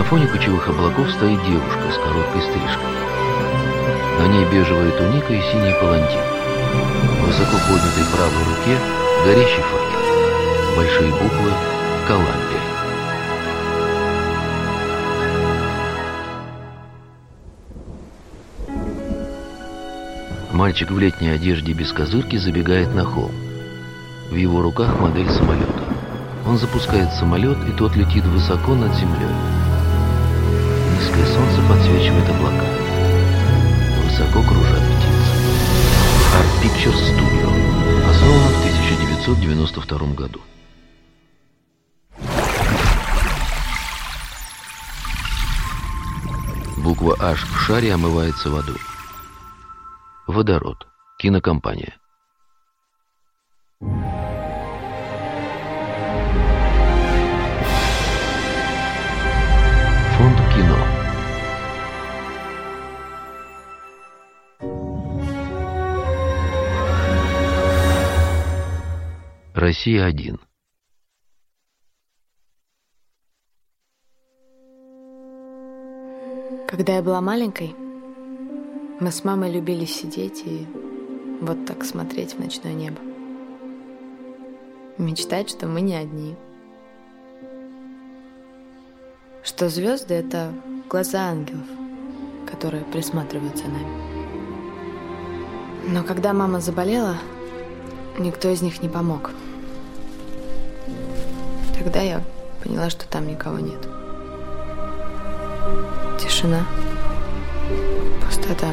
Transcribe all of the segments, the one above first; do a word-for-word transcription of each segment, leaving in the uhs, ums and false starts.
На фоне кучевых облаков стоит девушка с короткой стрижкой. На ней бежевая туника и синий палантин. В высоко поднятой правой руке горящий факел. Большие буквы «Коламбия». Мальчик в летней одежде без козырки забегает на холм. В его руках модель самолета. Он запускает самолет, и тот летит высоко над землей. Низкое солнце подсвечивает облака. Высоко кружат птицы. Art Pictures Studio. Основан в тысяча девятьсот девяносто втором году. Буква H в шаре омывается водой. Водород. Кинокомпания. Фонд кино. Россия один. Когда я была маленькой, мы с мамой любили сидеть и вот так смотреть в ночное небо. Мечтать, что мы не одни. Что звезды — это глаза ангелов, которые присматривают за нами. Но когда мама заболела, никто из них не помог. Тогда я поняла, что там никого нет. Тишина, пустота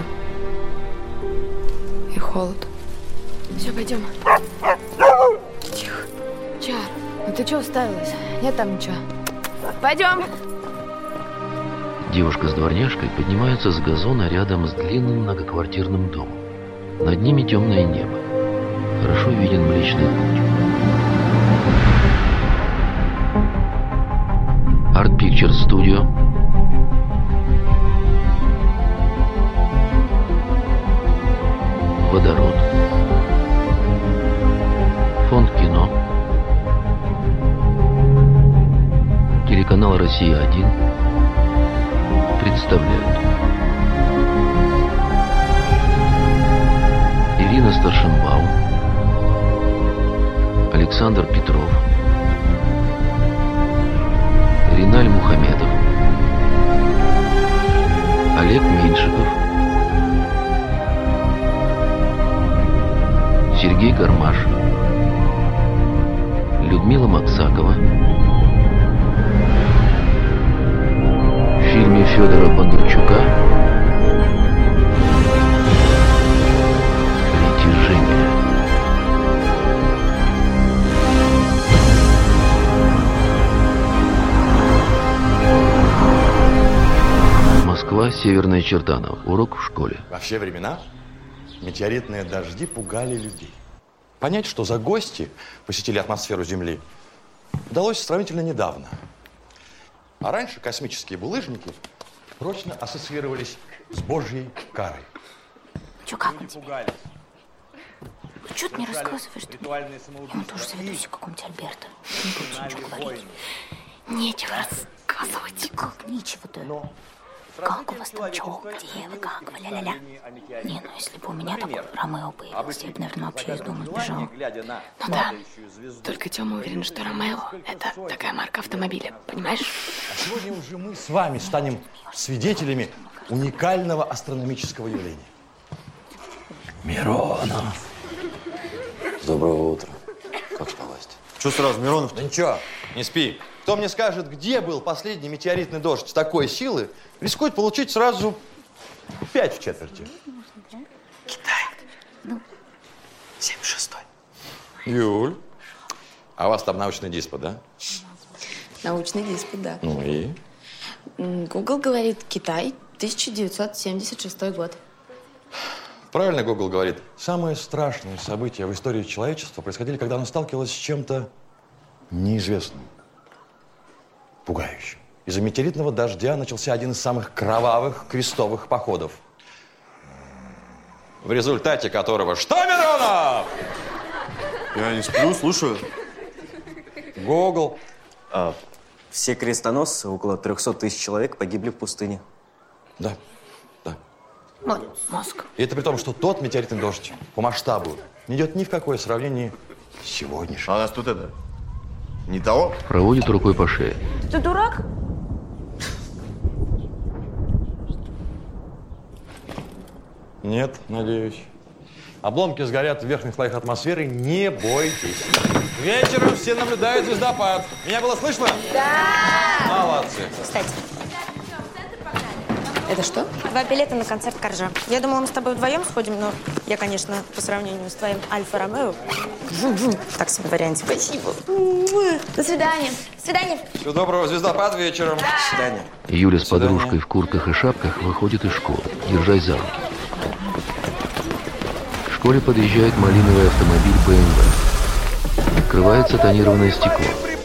и холод. Все, пойдем. Тихо. Чар, ну ты чего уставилась? Нет там ничего. Пойдем. Девушка с дворняжкой поднимаются с газона рядом с длинным многоквартирным домом. Над ними темное небо. Хорошо виден Млечный Путь. Art Pictures Studio. Водород. Фонд кино. Телеканал Россия один представляют. Ирина Старшенбаум, Александр Петров, Риналь Мухамедов, Олег Меньшиков, Сергей Гармаш, Людмила Максакова. В фильме Федора Бондарчука «Притяжение». Москва, Северная Чертаново. Урок в школе. Во все времена метеоритные дожди пугали людей. Понять, что за гости посетили атмосферу Земли, удалось сравнительно недавно. А раньше космические булыжники прочно ассоциировались с Божьей карой. Че, как он тебе? Че ты не рассказываешь-то? Я тоже заведусь в каком-нибудь Альберто. Не буду ничего говорить. Нечего рассказывать. Как нечего-то? Как у вас там, чё, где вы, как вы, ля-ля-ля? Не, ну если бы у меня такой Ромео появился, я бы, наверное, вообще из дома сбежала. Ну да, только Тёма уверен, что Ромео – это такая марка автомобиля, понимаешь? А сегодня уже мы с вами станем свидетелями уникального астрономического явления. Миронов. Доброго утра. Как спалось-то? Что сразу, Миронов? Да ничего, не спи. Кто мне скажет, где был последний метеоритный дождь такой силы, рискует получить сразу пять в четверти. Китай. Ну. семьдесят шестой. Юль, а у вас там научный диспут, да? Научный диспут, да. Ну и? Google говорит, Китай, тысяча девятьсот семьдесят шестой год. Правильно Google говорит. Самые страшные события в истории человечества происходили, когда оно сталкивалось с чем-то неизвестным, пугающим. Из-за метеоритного дождя начался один из самых кровавых крестовых походов, в результате которого… Что, Миронов? Я не сплю, слушаю. Google. А, Все крестоносцы, около трехсот тысяч человек, погибли в пустыне. Да, да. Мозг. И это при том, что тот метеоритный дождь по масштабу не идет ни в какое сравнение с сегодняшним. А у нас тут это, не того? Проводит рукой по шее. Ты дурак? Нет, надеюсь. Обломки сгорят в верхних слоях атмосферы, не бойтесь. Вечером все наблюдают звездопад. Меня было слышно? Да! Молодцы. Кстати, Это что? два билета на концерт Коржа. Я думала, мы с тобой вдвоем сходим, но я, конечно, по сравнению с твоим Альфа-Ромео, так себе варианте. Спасибо. До свидания. До свидания. Всего доброго, звездопад вечером. До свидания. Юля с До свидания. подружкой в куртках и шапках выходит из школы, держась за руки. К школе подъезжает малиновый автомобиль бэ эм вэ. Открывается тонированное стекло.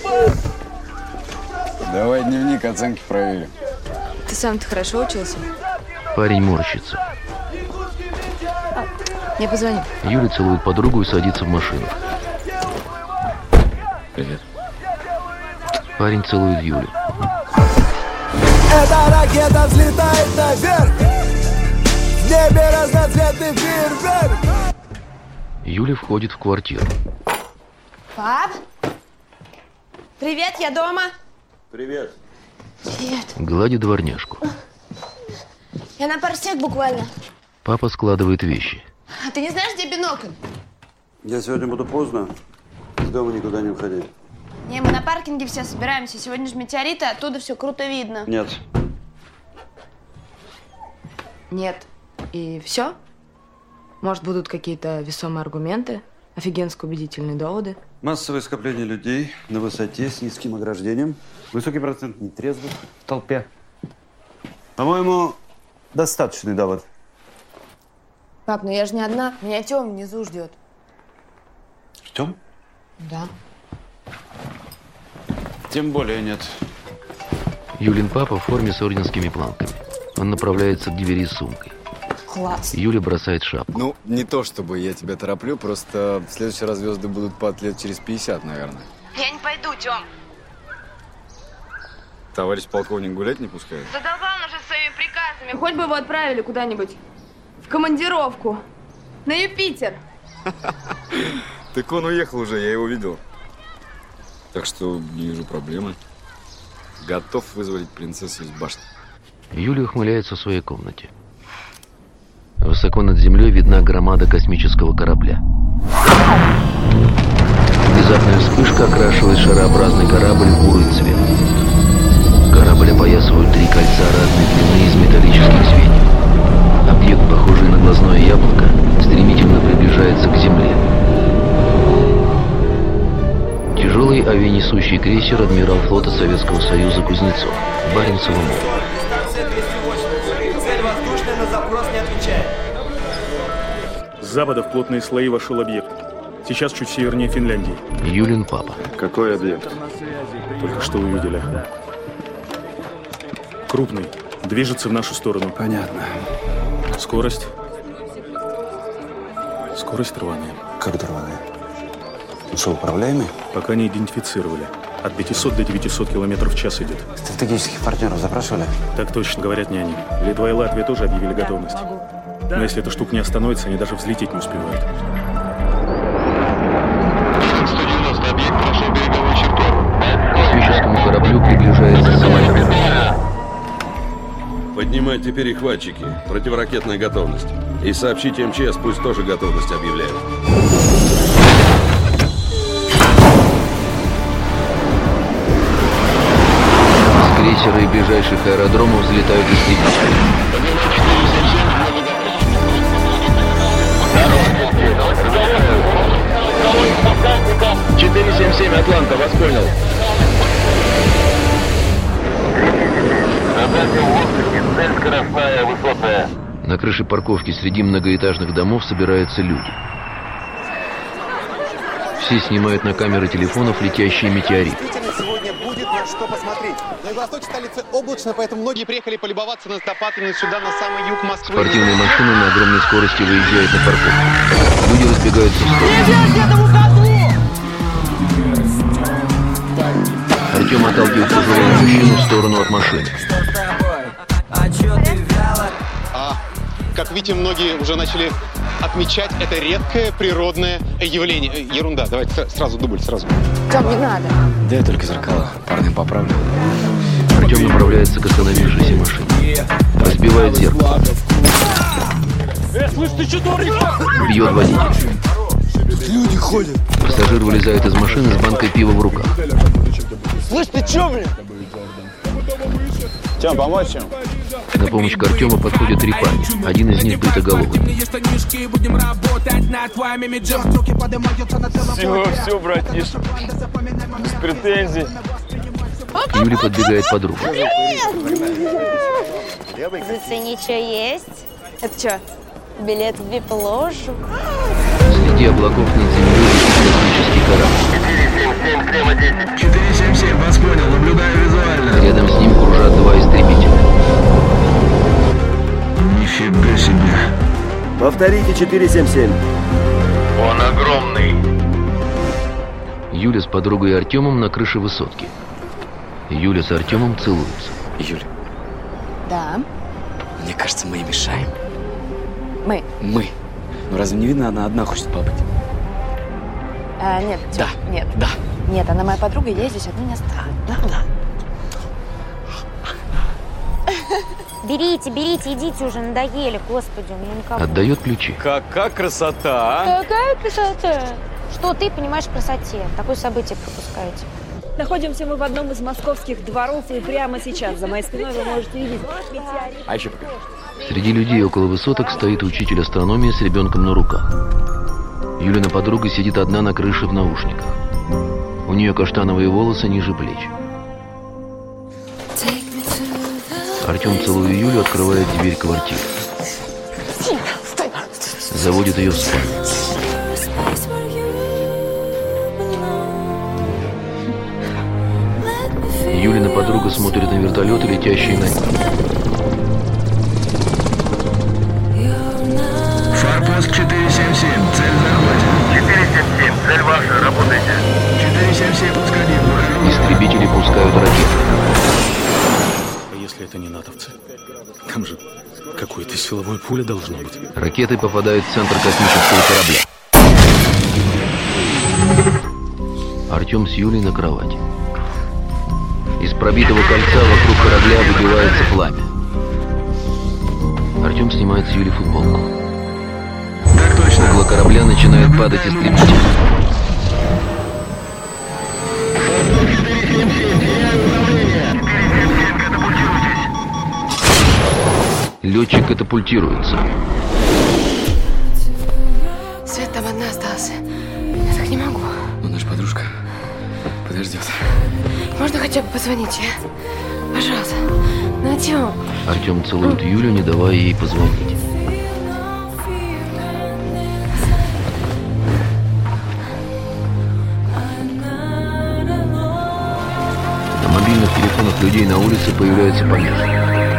Давай дневник, оценки проверим. Ты сам-то хорошо учился? Парень морщится. Я позвоню. Юля целует подругу и садится в машину. Привет. Парень целует Юлю. Эта ракета взлетает наверх. В небе разноцветный фейерверк. Юля входит в квартиру. Пап? Привет, я дома. Привет. Привет. Гладит дворняжку. Я на парсек буквально. Папа складывает вещи. А ты не знаешь, где бинокль? Я сегодня буду поздно. Из дома никуда не уходи. Не, мы на паркинге все собираемся. Сегодня же метеориты, оттуда все круто видно. Нет. Нет. И все? Может, будут какие-то весомые аргументы? Офигенски убедительные доводы? Массовое скопление людей на высоте с низким ограждением. Высокий процент нетрезвых в толпе. По-моему, достаточный довод. Пап, ну я же не одна. Меня Тёма внизу ждет. Ждем? Да. Тем более нет. Юлин папа в форме с орденскими планками. Он направляется к двери с сумкой. Класс. Юля бросает шапку. Ну, не то чтобы я тебя тороплю, просто в следующий раз звезды будут под лет через пятьдесят, наверное. Я не пойду, Тём. Товарищ полковник гулять не пускает? Задолбал он уже своими приказами. Хоть бы его отправили куда-нибудь в командировку. На Юпитер. Так он уехал уже, я его видел. Так что не вижу проблемы. Готов вызволить принцессу из башни. Юля ухмыляется в своей комнате. Высоко над землей видна громада космического корабля. Внезапная вспышка окрашивает шарообразный корабль в бурый цвет. Корабль опоясывают три кольца разной длины из металлических звеньев. Объект, похожий на глазное яблоко, стремительно приближается к земле. Тяжелый авианесущий крейсер адмирал флота Советского Союза Кузнецов. Баренцево море. Цель воздушная, на запрос не отвечает. С запада в плотные слои вошел объект. Сейчас чуть севернее Финляндии. Юлин папа. Какой объект? Только что увидели. Крупный. Движется в нашу сторону. Понятно. Скорость. Скорость рваная. Как рваная? Он что, управляемый? Пока не идентифицировали. От пятисот до девятисот километров в час идет. Стратегических партнеров запрашивали? Так точно, говорят не они. Литва и Латвия тоже объявили готовность. Но если эта штука не остановится, они даже взлететь не успевают. сто девяносто объект прошел береговую черту. К космическому кораблю приближается самолет. Поднимайте перехватчики. Противоракетная готовность. И сообщите эм че эс, пусть тоже готовность объявляют. С крейсера и ближайших аэродромов взлетают истребители. четыре семь семь Атланта, вас понял. Цель скоростная, высотная. На крыше парковки среди многоэтажных домов собираются люди. Все снимают на камеры телефонов летящие метеориты. Сегодня будет на что посмотреть. На юго-востоке столицы облачно, поэтому многие приехали полюбоваться на звездопад именно сюда, на самый юг Москвы. Спортивные машины на огромной скорости выезжают на парковку. Люди разбегаются в сторону. Артем отталкивает пожилого мужчину в сторону от машины. А, как видите, многие уже начали отмечать это редкое природное явление. Ерунда, давайте сразу дубль, сразу. Тём, не надо. Да я только зеркала. Парнем поправлю. Артем направляется к остановившейся машине. Разбивает зеркало. Э, слышь, ты что, дурник? Бьет водителя. Люди ходят. Пассажир вылезает из машины с банкой пива в руках. Слышь, ты чё, блин? Тём, помочь им? На помощь к Артему подходят три парня. Один из них бритоголовый. Все, все, братиш. Без претензий. К Юле подбегает подруга. Зацени, что есть. Это что, билет в вип-ложу? Среди облаков над землей летит космический корабль. четыре семь семь, вас понял, наблюдаю визуально. Рядом с ним кружат два истребителя. Нифига себе. Повторите четыре семь семь. Он огромный. Юля с подругой и Артемом на крыше высотки. Юля с Артемом целуются. Юля, Да. мне кажется, мы ей мешаем. Мы. Мы. Ну разве не видно, она одна хочет побыть? А, нет, Тём, Да. нет. Да. Нет, она моя подруга, я здесь одну не оставлю. Да, да. Берите, берите, идите уже, надоели, господи, у меня никак. Отдает ключи. Какая красота, а? Какая красота! Что ты понимаешь в красоте? Такое событие пропускаете. Находимся мы в одном из московских дворов, и прямо сейчас за моей спиной вы можете видеть. А еще покажи. Среди людей около высоток стоит учитель астрономии с ребенком на руках. Юлина подруга сидит одна на крыше в наушниках. У нее каштановые волосы ниже плеч. Артем, целуя Юлю, открывает дверь квартиры. Заводит ее в спальню. Юлина подруга смотрит на вертолеты, летящие на них. Форпост четыре семь семь, цель захвачена. четыре семь семь, цель ваша, работайте. четыре семь семь, пуск один, выхожу. Истребители пускают ракеты. А если это не натовцы? Там же какое-то силовое поле должно быть. Ракеты попадают в центр космического корабля. Артем с Юлей на кровати. Из пробитого кольца вокруг корабля выбивается пламя. Артем снимает с Юли футболку. Так точно. Около корабля начинает падать истребитель. четыре семь семь, теряю управление. четыре семь семь, катапультируйтесь. Летчик катапультируется. Свет, там одна осталась. Я так не могу. Ну, наша подружка подождет. Можно хотя бы позвонить, а? Пожалуйста. Ну, Тём. Артем целует Юлю, не давая ей позвонить. На мобильных телефонах людей на улице появляются помехи.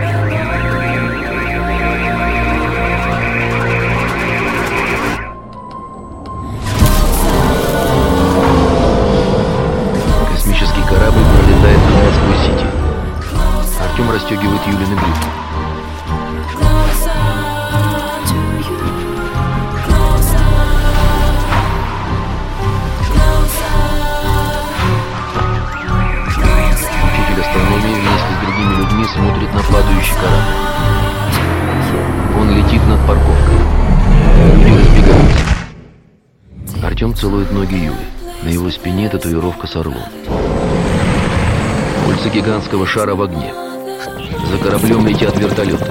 Космический корабль пролетает над Москвой-Сити. Артем расстегивает Юлины брюки. Учитель астрономии вместе с другими людьми смотрит на падающий корабль. Он летит над парковкой. Люди разбегаются. Артем целует ноги Юли. На его спине татуировка с орлом. Кольца гигантского шара в огне. За кораблем летят вертолеты.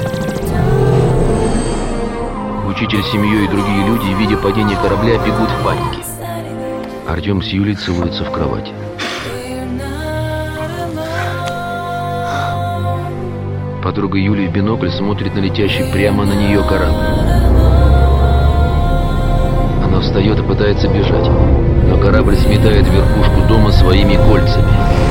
Учитель с семьей и другие люди, видя падение корабля, бегут в панике. Артем с Юлей целуются в кровати. Подруга Юли в бинокль смотрит на летящий прямо на нее корабль. Она встает и пытается бежать, но корабль сметает верхушку дома своими кольцами.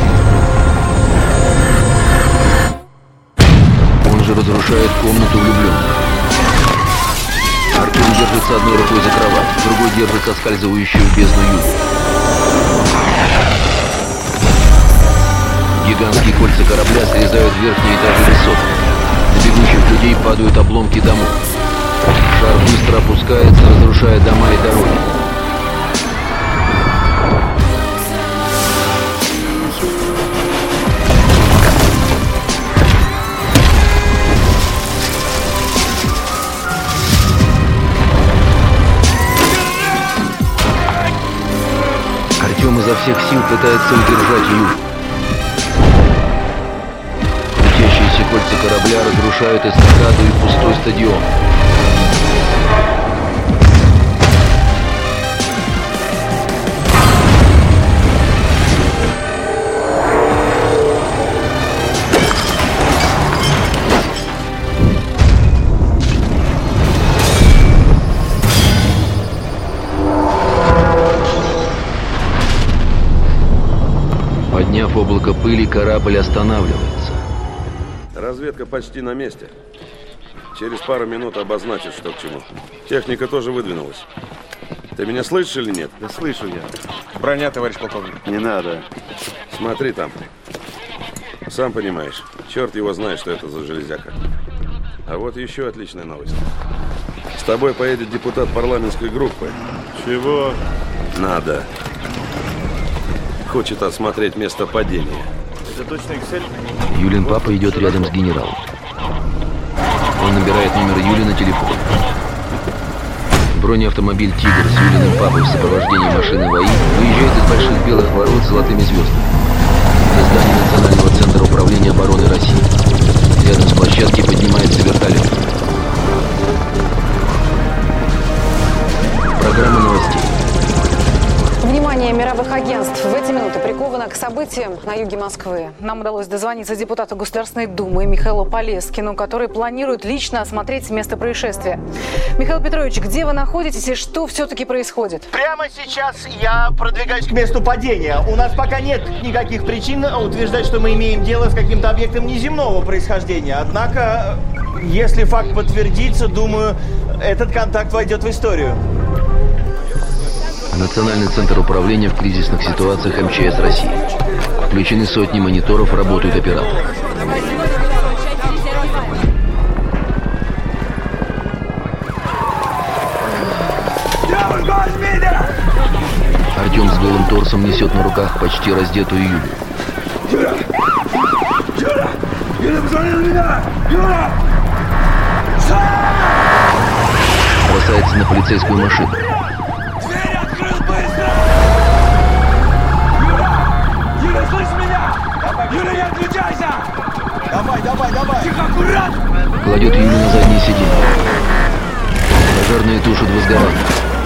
Он же разрушает комнату влюбленных. Артем держится одной рукой за кровать, другой держит соскальзывающую в бездну Юлю. Гигантские кольца корабля срезают верхние этажи высоток. На бегущих людей падают обломки домов. Шар быстро опускается, разрушая дома и дороги. Артем изо всех сил пытается удержать Юлю. Крутящиеся кольца корабля разрушают эстакаду и пустой стадион. Подняв облако пыли, корабль останавливается. Разведка почти на месте. Через пару минут обозначит, что к чему. Техника тоже выдвинулась. Ты меня слышишь или нет? Да слышу я. Броня, товарищ полковник. Не надо. Смотри там. Сам понимаешь, черт его знает, что это за железяка. А вот еще отличная новость. С тобой поедет депутат парламентской группы. Чего? Надо. Хочет осмотреть место падения. Это точно Excel? Юлин папа идет рядом с генералом. Он набирает номер Юли на телефон. Бронеавтомобиль «Тигр» с Юлиным папой в сопровождении машины ВАИ выезжает из больших белых ворот с золотыми звездами. На здании Национального центра управления обороны России. Рядом с площадкой поднимается вертолет. Программа новостей. Внимание мировых агентств в эти минуты приковано к событиям на юге Москвы. Нам удалось дозвониться депутату Государственной Думы Михаилу Полескину, который планирует лично осмотреть место происшествия. Михаил Петрович, где вы находитесь и что все-таки происходит? Прямо сейчас я продвигаюсь к месту падения. У нас пока нет никаких причин утверждать, что мы имеем дело с каким-то объектом неземного происхождения. Однако, если факт подтвердится, думаю, этот контакт войдет в историю. Национальный центр управления в кризисных ситуациях эм че эс России. Включены сотни мониторов, работают операторы. Артем с голым торсом несет на руках почти раздетую Юлю. Юля! Юля! Юля, посмотри на меня! Юля! Бросается на полицейскую машину. Юля, слышь меня! Юля, не отключайся! Давай, давай, давай! Тихо, аккуратно! Кладет Юлю на заднее сиденье. Пожарные тушат возгорание.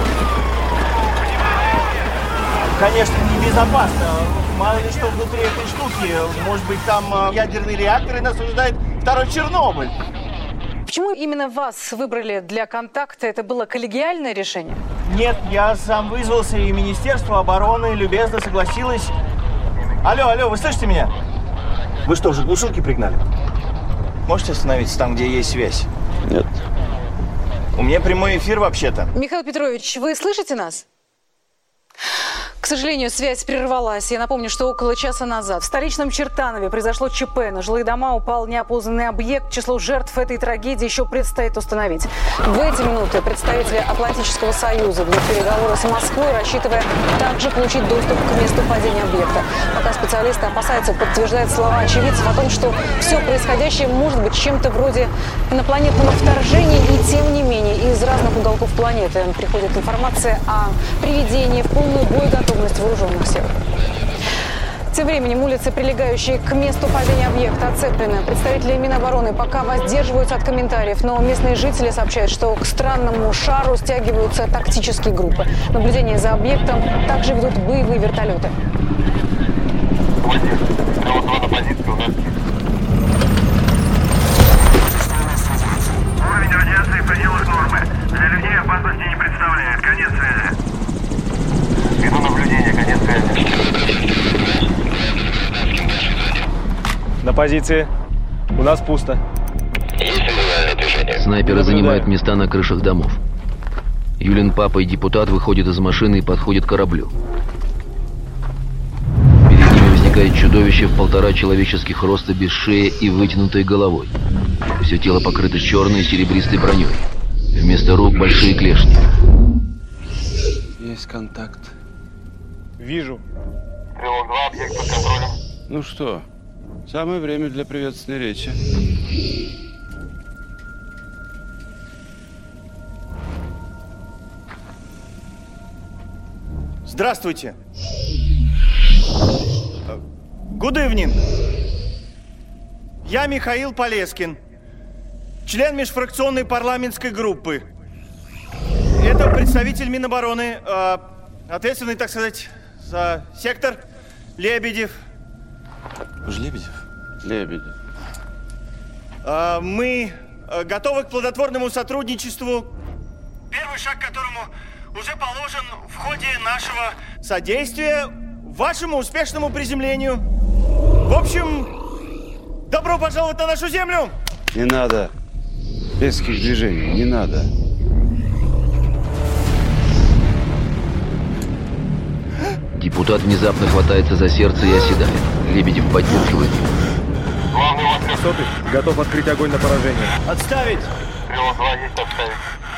Конечно, небезопасно. Мало ли что внутри этой штуки. Может быть, там ядерный реактор, и нас ожидает второй Чернобыль. Почему именно вас выбрали для контакта? Это было коллегиальное решение? Нет, я сам вызвался, и Министерство обороны любезно согласилось. Алло, алло, вы слышите меня? Вы что, уже глушилки пригнали? Можете остановиться там, где есть связь? Нет. У меня прямой эфир вообще-то. Михаил Петрович, вы слышите нас? К сожалению, связь прервалась. Я напомню, что около часа назад в столичном Чертанове произошло ЧП. На жилые дома упал неопознанный объект. Число жертв этой трагедии еще предстоит установить. В эти минуты представители Атлантического союза ведут переговоры с Москвой, рассчитывая также получить доступ к месту падения объекта. Пока специалисты опасаются подтверждать слова очевидцев о том, что все происходящее может быть чем-то вроде инопланетного вторжения, и тем не менее из разных уголков планеты приходит информация о приведении в полную боеготовность вооруженных сил. Тем временем улицы, прилегающие к месту падения объекта, оцеплены. Представители Минобороны пока воздерживаются от комментариев, но местные жители сообщают, что к странному шару стягиваются тактические группы. Наблюдение за объектом также ведут боевые вертолеты. Уровень радиации в пределах нормы. Для людей опасности не представляет. Конец связи. Веду наблюдение, конец связи. На позиции. У нас пусто. Снайперы занимают места на крышах домов. Юлин папа и депутат выходят из машины и подходят к кораблю. Перед ними возникает пропускает чудовище в полтора человеческих роста без шеи и вытянутой головой. Все тело покрыто черной и серебристой броней. Вместо рук большие клешни. Есть контакт. Вижу. Стрелок два, объект под контролем. Ну что, самое время для приветственной речи. Здравствуйте. Good evening. Я Михаил Полескин, член межфракционной парламентской группы. Это представитель Минобороны, э, ответственный, так сказать, за сектор Лебедев. Вы же Лебедев? Лебедев. Э, мы э, готовы к плодотворному сотрудничеству, первый шаг к которому уже положен в ходе нашего содействия вашему успешному приземлению. В общем, добро пожаловать на нашу землю! Не надо. Резких движений, не надо. Депутат внезапно хватается за сердце и оседает. Лебедев поддерживает его. Сотый, готов открыть огонь на поражение. Отставить! Стрелок два, есть отставить.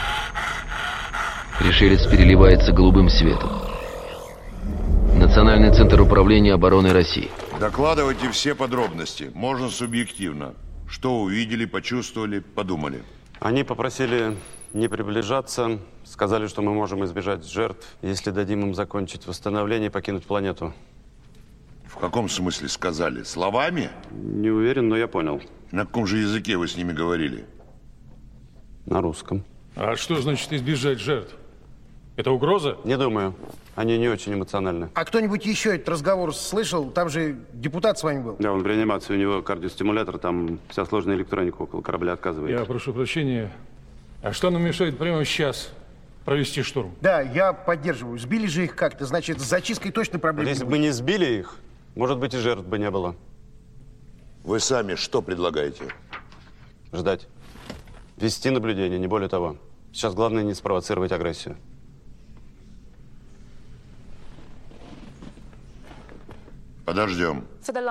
Пришелец переливается голубым светом. Национальный центр управления обороны России. Докладывайте все подробности. Можно субъективно. Что увидели, почувствовали, подумали. Они попросили не приближаться. Сказали, что мы можем избежать жертв, если дадим им закончить восстановление и покинуть планету. В каком смысле сказали? Словами? Не уверен, но я понял. На каком же языке вы с ними говорили? На русском. А что значит избежать жертв? Это угроза? Не думаю. Они не очень эмоциональны. А кто-нибудь еще этот разговор слышал? Там же депутат с вами был. Да, он в реанимации, у него кардиостимулятор, там вся сложная электроника около корабля отказывает. Я прошу прощения. А что нам мешает прямо сейчас провести штурм? Да, я поддерживаю. Сбили же их как-то, значит, с зачисткой точно проблем Если не бы мы не сбили их, может быть, и жертв бы не было. Вы сами что предлагаете? Ждать. Вести наблюдение, не более того. Сейчас главное не спровоцировать агрессию. Подождем.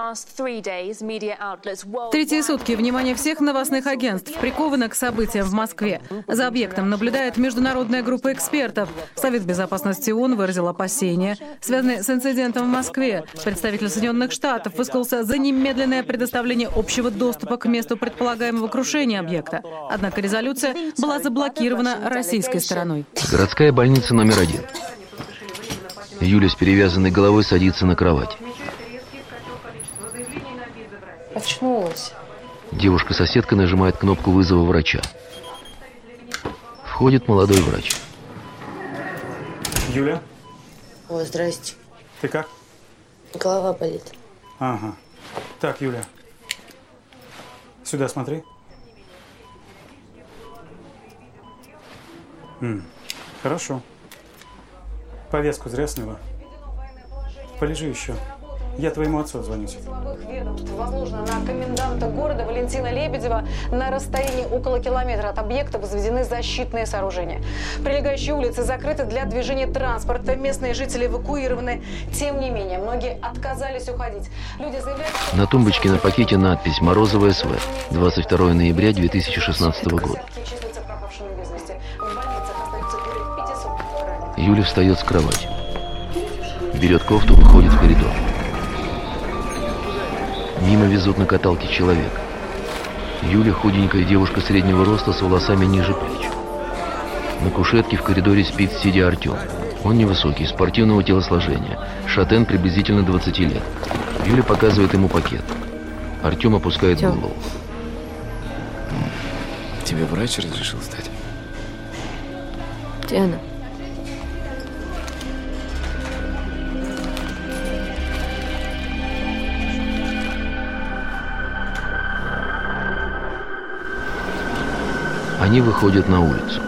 Третьи сутки внимание всех новостных агентств приковано к событиям в Москве. За объектом наблюдает международная группа экспертов. Совет безопасности ООН выразил опасения, связанные с инцидентом в Москве. Представитель Соединенных Штатов высказался за немедленное предоставление общего доступа к месту предполагаемого крушения объекта. Однако резолюция была заблокирована российской стороной. Городская больница номер один. Юля с перевязанной головой садится на кровать. Очнулась. Девушка-соседка нажимает кнопку вызова врача. Входит молодой врач. Юля? Ой, здрасте. Ты как? Голова болит. Ага. Так, Юля. Сюда смотри. М, хорошо. Повязку зря сняла. Полежи еще. Я твоему отцу звонюсь. Возможно, на коменданта города Валентина Лебедева на расстоянии около километра от объекта возведены защитные сооружения. Прилегающие улицы закрыты для движения транспорта. Местные жители эвакуированы. Тем не менее, многие отказались уходить. Люди заявляют... На тумбочке на пакете надпись «Морозова СВ. двадцать второго ноября две тысячи шестнадцатого года». Юля встает с кровати. Берет кофту, выходит в коридор. Мимо везут на каталке человека. Юля худенькая девушка среднего роста с волосами ниже плеч. На кушетке в коридоре спит, сидя Артем. Он невысокий, спортивного телосложения. Шатен приблизительно двадцати лет. Юля показывает ему пакет. Артем опускает Тём. голову. Тебе врач разрешил стать? Где она? Они выходят на улицу.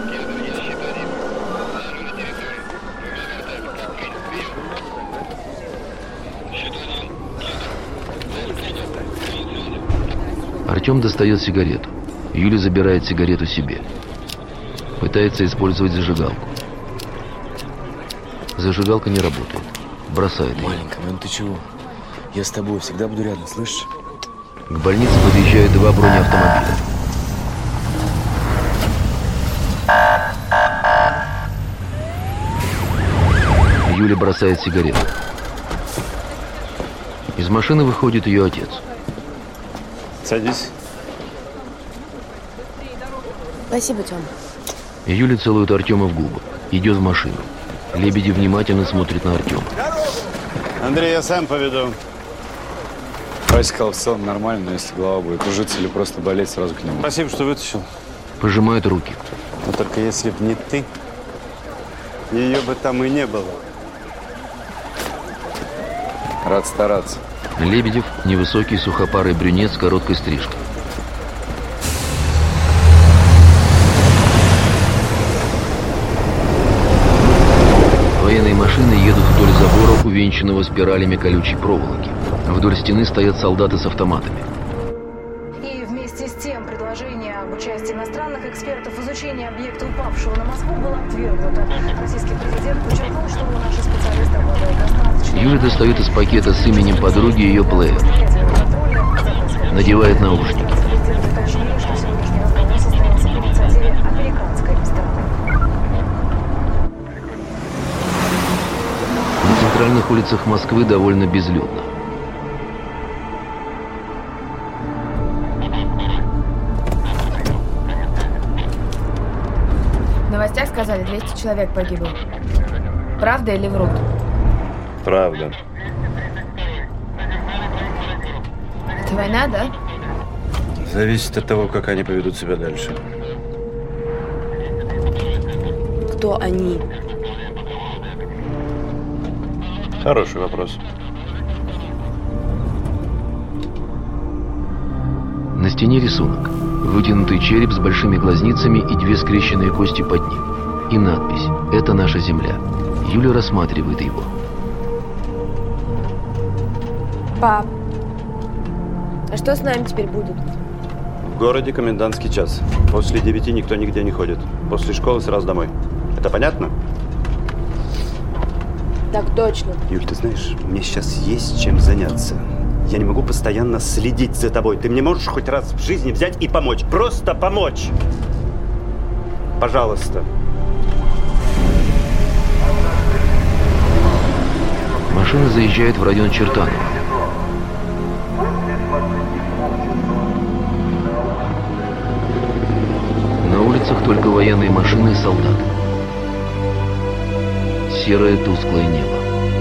Артем достает сигарету. Юля забирает сигарету себе. Пытается использовать зажигалку. Зажигалка не работает. Бросает ее. Маленькая, ну ты чего? Я с тобой всегда буду рядом, слышишь? К больнице подъезжают два бронеавтомобиля. Юля бросает сигарету. Из машины выходит ее отец. Садись. Спасибо, Тём. Юля целует Артема в губы. Идет в машину. Лебедев внимательно смотрит на Артема. Андрей, я сам поведу. Вася сказал, в целом нормально, но если голова будет кружиться или просто болеть, сразу к нему. Спасибо, что вытащил. Пожимает руки. Но только если б не ты, ее бы там и не было. Рад стараться. Лебедев – невысокий сухопарый брюнет с короткой стрижкой. Военные машины едут вдоль забора, увенчанного спиралями колючей проволоки. Вдоль стены стоят солдаты с автоматами. И вместе с тем предложение об участии иностранных экспертов в изучении объекта, упавшего на Москву, было отвергнуто. Российский президент подчеркнул, что наши специалисты обладают достаточно... Юля достает из пакета с именем подруги ее плеер. Надевает наушники. Президент уточнил, что сегодняшний разговор состоялся по инициативе американской стороны. На центральных улицах Москвы довольно безлюдно. В новостях сказали, двести человек погибло. Правда или врут? Правда. Это война, да? Зависит от того, как они поведут себя дальше. Кто они? Хороший вопрос. На стене рисунок. Вытянутый череп с большими глазницами и две скрещенные кости под ним. И надпись «Это наша земля». Юля рассматривает его. Пап, а что с нами теперь будет? В городе комендантский час. После девяти никто нигде не ходит. После школы сразу домой. Это понятно? Так точно. Юль, ты знаешь, мне сейчас есть чем заняться. Я не могу постоянно следить за тобой. Ты мне можешь хоть раз в жизни взять и помочь? Просто помочь! Пожалуйста. Машина заезжает в район Чертанова. На улицах только военные машины и солдаты. Серое тусклое небо.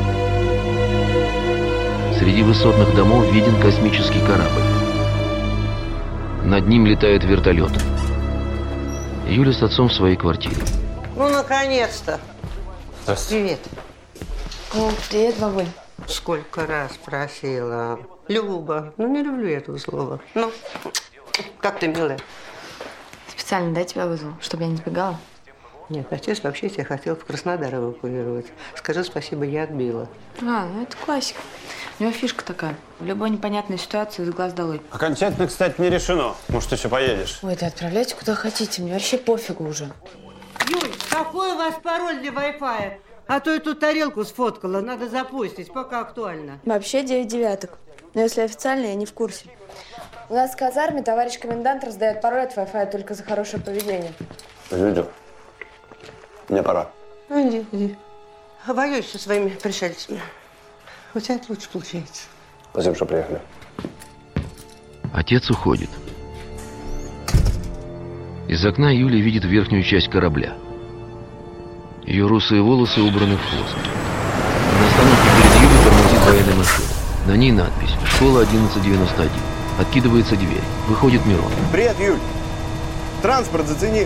Среди высотных домов виден космический корабль. Над ним летает вертолет. Юля с отцом в своей квартире. Ну, наконец-то. Привет. О, привет, бабуль. Сколько раз просила. Люба. Ну, не люблю я этого слова. Ну, как ты, милая? Специально, да, тебя вызвал, чтобы я не сбегала? Нет, отец вообще тебя хотел в Краснодар эвакуировать. Скажи спасибо, я отбила. А, ну это классика. У него фишка такая. В любой непонятной ситуации из глаз долой. Окончательно, кстати, не решено. Может, еще поедешь? Ой, да отправляйте куда хотите. Мне вообще пофигу уже. Юль, какой у вас пароль для Wi-Fi? А то эту тарелку сфоткала. Надо запустить, пока актуально. Вообще девять девяток. Но если официально, я не в курсе. У нас в казарме товарищ комендант раздает пароль от Wi-Fi только за хорошее поведение. Видел? Мне пора. Ну, иди, иди. Воюй со своими пришельцами. У тебя это лучше получается. Спасибо, что приехали. Отец уходит. Из окна Юля видит верхнюю часть корабля. Ее русые волосы убраны в хвост. На остановке перед Юлей тормозит военная машина. На ней надпись «Школа одиннадцать девяносто один». Откидывается дверь. Выходит Мирон. Привет, Юль. Транспорт зацени.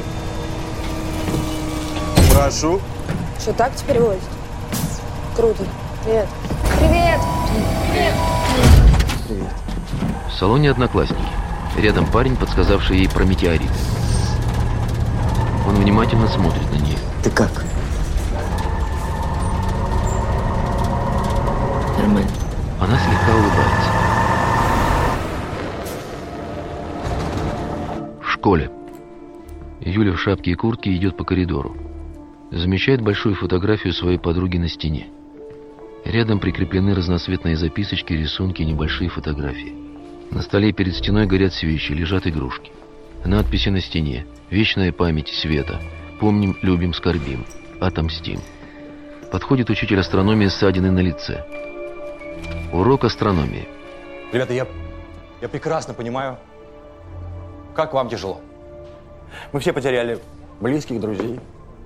Прошу. Что, так теперь возить? Круто. Привет. Привет. Привет. Привет. В салоне одноклассники. Рядом парень, подсказавший ей про метеорит. Он внимательно смотрит на нее. Ты как? Нормально. Она слегка улыбается. В школе. Юля в шапке и куртке идет по коридору. Замечает большую фотографию своей подруги на стене. Рядом прикреплены разноцветные записочки, рисунки и небольшие фотографии. На столе перед стеной горят свечи, лежат игрушки. Надписи на стене. Вечная память Света. Помним, любим, скорбим. Отомстим. Подходит учитель астрономии с ссадиной на лице. Урок астрономии. Ребята, я, я прекрасно понимаю, как вам тяжело. Мы все потеряли близких, друзей.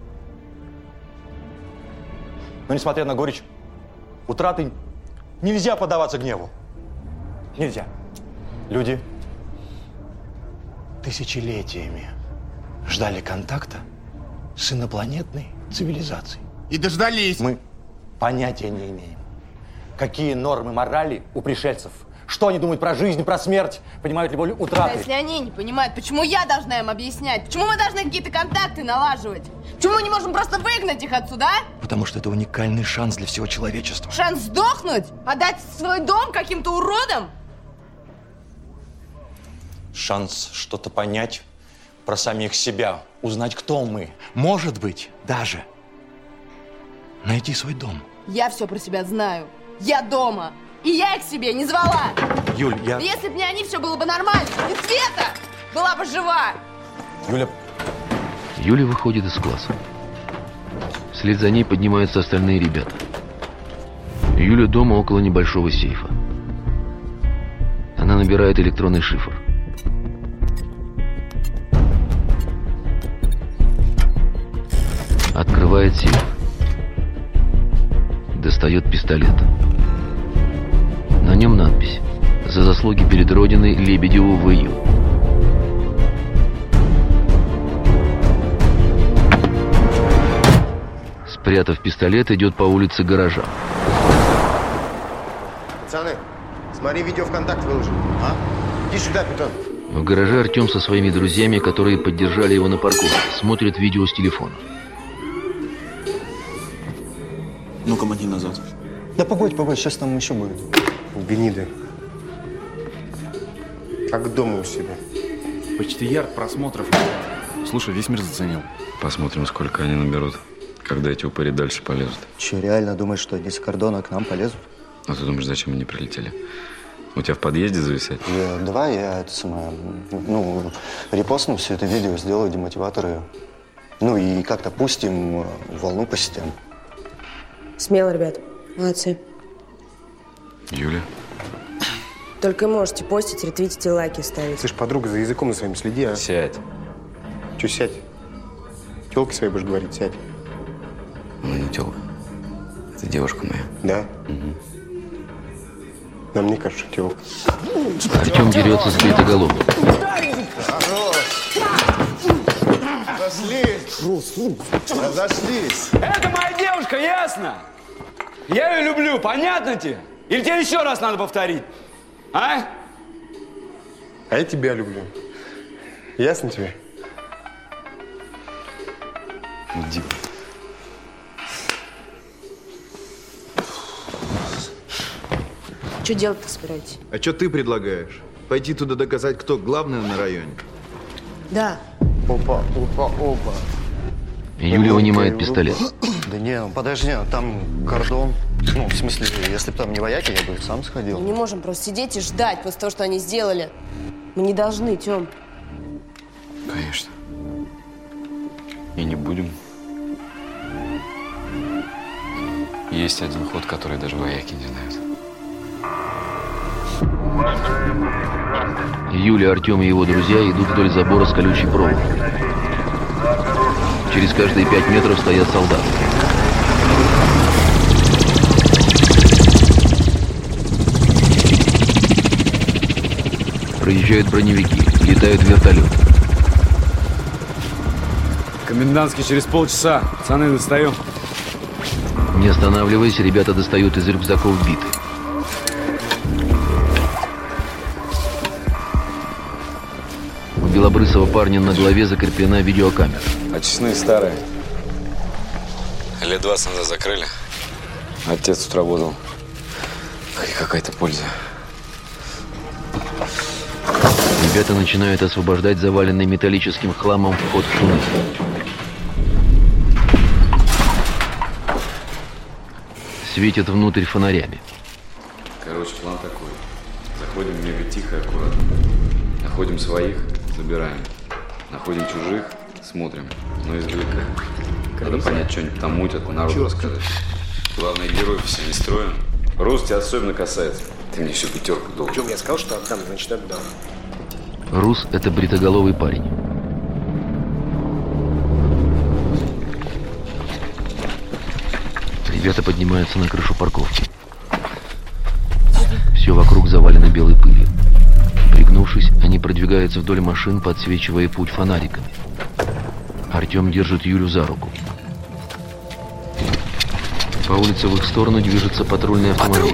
Но несмотря на горечь утраты, нельзя поддаваться гневу. Нельзя. Люди тысячелетиями ждали контакта с инопланетной цивилизацией. И дождались. Мы понятия не имеем, какие нормы морали у пришельцев. Что они думают про жизнь, про смерть? Понимают ли боль утраты? Да, если они не понимают, почему я должна им объяснять? Почему мы должны какие-то контакты налаживать? Почему мы не можем просто выгнать их отсюда? Потому что это уникальный шанс для всего человечества. Шанс сдохнуть? Отдать свой дом каким-то уродам? Шанс что-то понять про самих себя, узнать, кто мы. Может быть, даже найти свой дом. Я все про себя знаю. Я дома. И я их к себе не звала. Юль, я... Если бы не они, все было бы нормально. И Света была бы жива. Юля... Юля выходит из класса. Вслед за ней поднимаются остальные ребята. Юля дома около небольшого сейфа. Она набирает электронный шифр. Открывает сейф. Достает пистолет. На нем надпись: «За заслуги перед Родиной Лебедеву В Ю». Спрятав пистолет, идет по улице гаража. Пацаны, смотри, видео ВКонтакте выложили. А? Иди сюда, питон. В гараже Артем со своими друзьями, которые поддержали его на парковке, смотрят видео с телефона. Ну-ка, мотни назад. Да погодь, погодь, сейчас там еще будет. Гниды. Как дома у себя. Почти ярд просмотров. Слушай, весь мир заценил. Посмотрим, сколько они наберут, когда эти упыри дальше полезут. Че, реально думаешь, что они с кордона к нам полезут? А ты думаешь, зачем они прилетели? У тебя в подъезде зависать? Я, давай я это самое, ну, репостну все это видео, сделаю демотиваторы. Ну и как-то пустим волну по сетям. Смело, ребят. Молодцы. Юля? Только можете постить, ретвитить и лайки ставить. Слышь, подруга, за языком на своим следи, а? Сядь. Че сядь? Тёлке своей будешь говорить, сядь. Ну, не тёлка. Это девушка моя. Да? Угу. Да, мне кажется, тёлка. Артем дерется с бритоголовым. Разошлись. Разошлись. Это моя девушка, ясно? Я ее люблю, понятно тебе? Или тебе еще раз надо повторить? А? А я тебя люблю. Ясно тебе? Иди. Что делать-то собираетесь? А что ты предлагаешь? Пойти туда доказать, кто главный на районе? Да. Опа, опа, опа. Юля вынимает пистолет. Да не, ну подожди, там кордон. Ну, в смысле, если бы там не вояки, я бы сам сходил. Мы не можем просто сидеть и ждать после того, что они сделали. Мы не должны, Тём. Конечно. И не будем. Есть один ход, который даже вояки не знают. Юля, Артем и его друзья идут вдоль забора с колючей проволокой. Через каждые пять метров стоят солдаты. Проезжают броневики, летают вертолеты. Комендантский через полчаса. Пацаны, достаем. Не останавливаясь, ребята достают из рюкзаков биты. У белобрысого парня на голове закреплена видеокамера. А честные старые. Лет двадцать назад закрыли. Отец тут работал. И какая-то польза. Ребята начинают освобождать заваленный металлическим хламом вход в туннель. светят внутрь фонарями. Короче, план такой. Заходим мега тихо и аккуратно. Находим своих, забираем. Находим чужих, смотрим. Но издалека. Надо понять, что-нибудь там мутят, по народу рассказать. Главное, героев все не строим. Рус тебя особенно касается. Ты мне еще пятерку должен. Чем я сказал, что отдам, значит отдам. Рус – это бритоголовый парень. Ребята поднимаются на крышу парковки. Все вокруг завалено белой пылью. Пригнувшись, они продвигаются вдоль машин, подсвечивая путь фонариками. Артем держит Юлю за руку. По улице в их сторону движется патрульный автомобиль.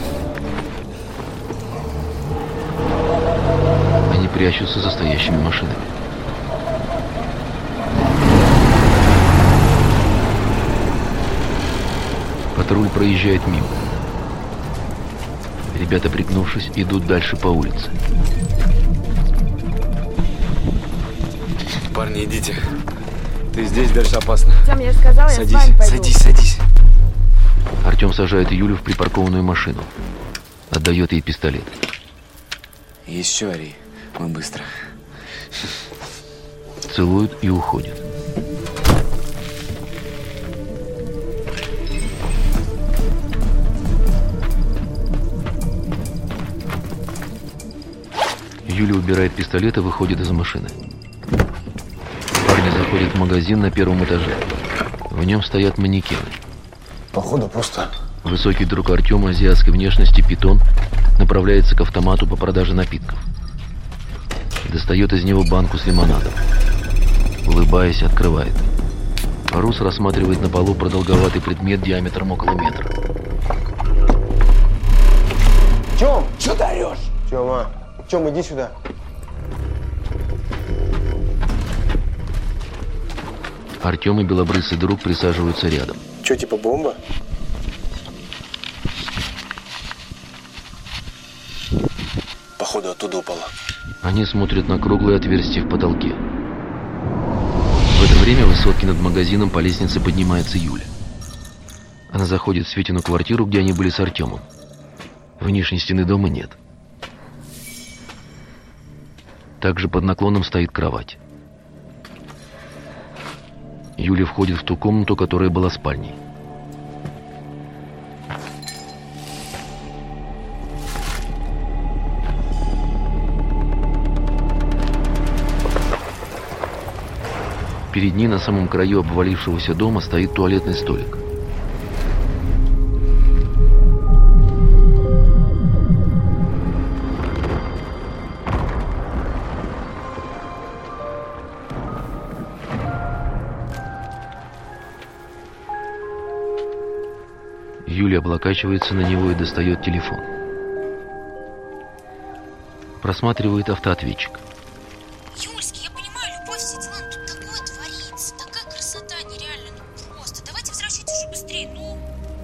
Они прячутся за стоящими машинами. Патруль проезжает мимо. Ребята, пригнувшись, идут дальше по улице. Парни, идите. Ты здесь, дальше опасно. Тём, я сказала, садись, я с вами пойду. Садись, садись. Артем сажает Юлю в припаркованную машину. Отдает ей пистолет. Еще ори. Мы быстро. Целуют и уходят. Юля убирает пистолет и выходит из машины. Парни заходят в магазин на первом этаже. В нем стоят манекены. Походу пусто. Высокий друг Артема азиатской внешности Питон направляется к автомату по продаже напитков. Достает из него банку с лимонадом. Улыбаясь, открывает. Рус рассматривает на полу продолговатый предмет диаметром около метра. Тём, что ты орёшь? Тёма, Тём, иди сюда. Артем и белобрысый друг присаживаются рядом. Чё, типа бомба? Походу оттуда упала. Они смотрят на круглое отверстие в потолке. В это время в высотке над магазином по лестнице поднимается Юля. Она заходит в Светину квартиру, где они были с Артемом. Внешней стены дома нет. Также под наклоном стоит кровать. Юля входит в ту комнату, которая была спальней. Перед ней на самом краю обвалившегося дома стоит туалетный столик. Юля облокачивается на него и достает телефон. Просматривает автоответчик. Юльский, я понимаю, любовь, все дела, но тут такое творится. Такая красота нереально, ну просто. Давайте возвращайтесь уже быстрее, ну.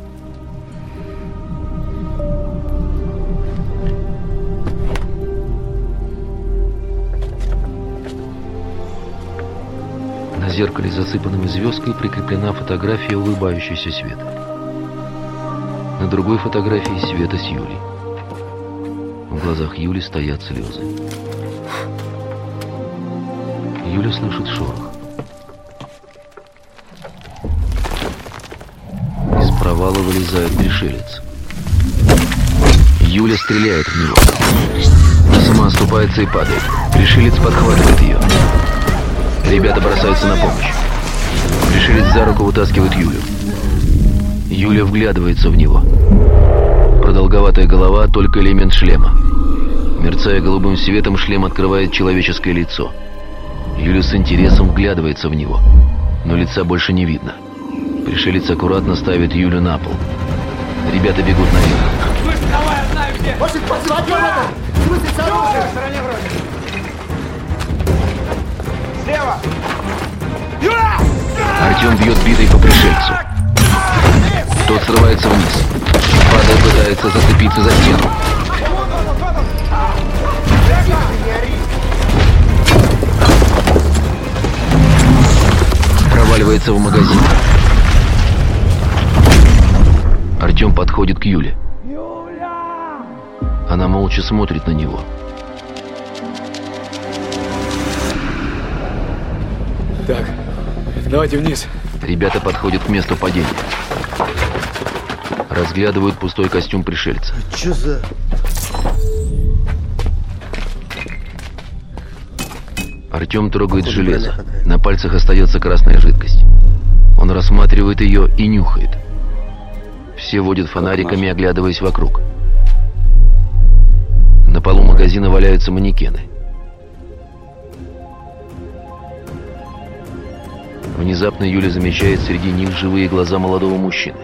На зеркале, засыпанном звездкой, прикреплена фотография улыбающейся Светы. На другой фотографии Света с Юлей. В глазах Юли стоят слезы. Юля слышит шорох. Из провала вылезает пришелец. Юля стреляет в него. Она сама оступается и падает. Пришелец подхватывает ее. Ребята бросаются на помощь. Пришелец за руку вытаскивает Юлю. Юля вглядывается в него. Продолговатая голова, только элемент шлема. Мерцая голубым светом, шлем открывает человеческое лицо. Юля с интересом вглядывается в него, но лица больше не видно. Пришелец аккуратно ставит Юлю на пол. Ребята бегут наверх. Слышь, давай, я знаю где! Может, подсмотрел это? Спустить с оружием! В стороне вроде. Слева! Юра! Артем бьет битой по пришельцу. Тот срывается вниз. Падает, пытается зацепиться за стену. Проваливается в магазин. Артем подходит к Юле. Она молча смотрит на него. Так, давайте вниз. Ребята подходят к месту падения. Разглядывают пустой костюм пришельца. Че за... Артем трогает железо. На пальцах остается красная жидкость. Он рассматривает ее и нюхает. Все водят фонариками, оглядываясь вокруг. На полу магазина валяются манекены. Внезапно Юля замечает среди них живые глаза молодого мужчины.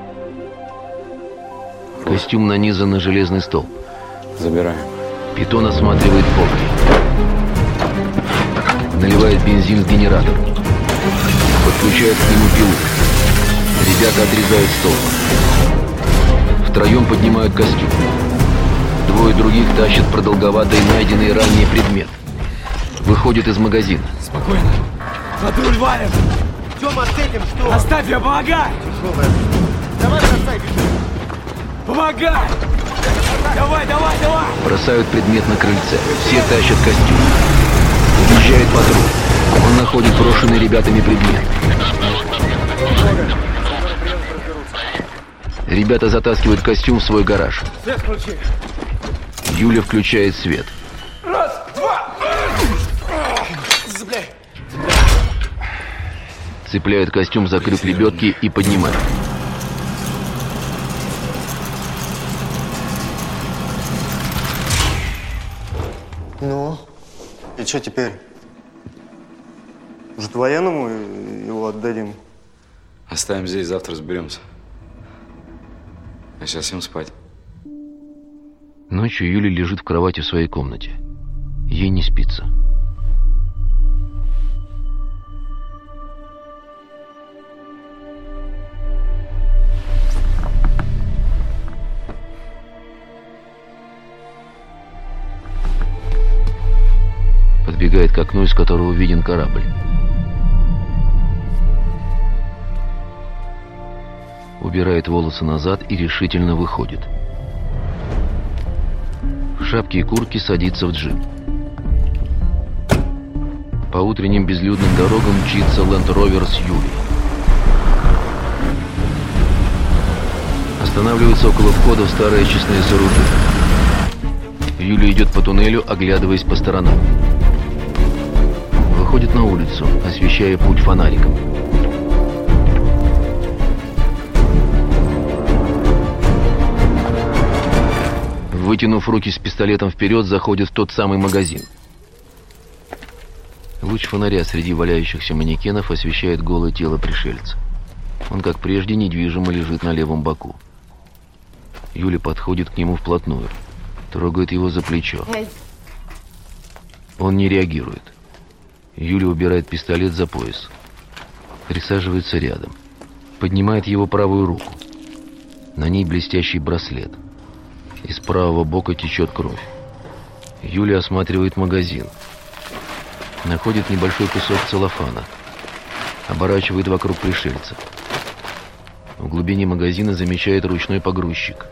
Костюм нанизан на железный столб. Забираем. Питон осматривает погреб. Наливает бензин в генератор. Подключает к нему пилу. Ребята отрезают столб. Втроем поднимают костюм. Двое других тащат продолговатый найденный ранее предмет. Выходят из магазина. Спокойно. Патруль валим. Тёма, с этим что? Оставь, я помогай. Давай бросай, бежи. Помогай. Давай, давай, давай. Бросают предмет на крыльце. Все тащат костюм. Уезжает патруль. Он находит брошенный ребятами предмет. Ребята затаскивают костюм в свой гараж. Свет включи. Юля включает свет. Раз, два. Цепляй. Цепляет костюм за крюк лебедки и поднимает. Ну, и что теперь? Может, военному его отдадим? Оставим здесь, завтра разберемся. А сейчас всем спать. Ночью Юля лежит в кровати в своей комнате. Ей не спится. Подбегает к окну, из которого виден корабль. Убирает волосы назад и решительно выходит. В шапке и куртке садится в джип. По утренним безлюдным дорогам мчится Land Rover с Юлей. Останавливается около входа в старое очистное сооружение. Юля идет по туннелю, оглядываясь по сторонам. Выходит на улицу, освещая путь фонариком. Вытянув руки с пистолетом вперед, заходит в тот самый магазин. Луч фонаря среди валяющихся манекенов освещает голое тело пришельца. Он, как прежде, недвижимо лежит на левом боку. Юля подходит к нему вплотную, трогает его за плечо. Он не реагирует. Юля убирает пистолет за пояс. Присаживается рядом. Поднимает его правую руку. На ней блестящий браслет. Из правого бока течет кровь. Юля осматривает магазин. Находит небольшой кусок целлофана. Оборачивает вокруг пришельца. В глубине магазина замечает ручной погрузчик.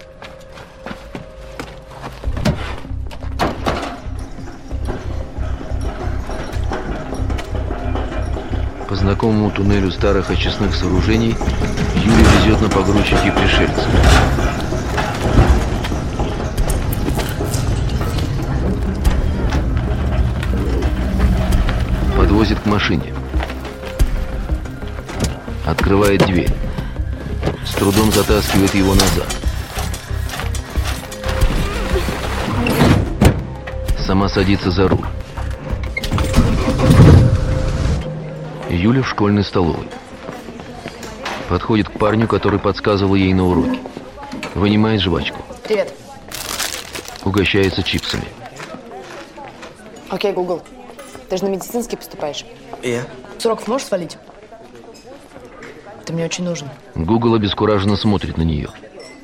По знакомому туннелю старых очистных сооружений Юля везет на погрузчике пришельца. Подвозит к машине. Открывает дверь. С трудом затаскивает его назад. Сама садится за руль. Юля в школьной столовой. Подходит к парню, который подсказывал ей на уроке. Вынимает жвачку. Привет. Угощается чипсами. Окей, Google. Ты же на медицинский поступаешь. Я? С уроков можешь свалить? Ты мне очень нужен. Google обескураженно смотрит на нее.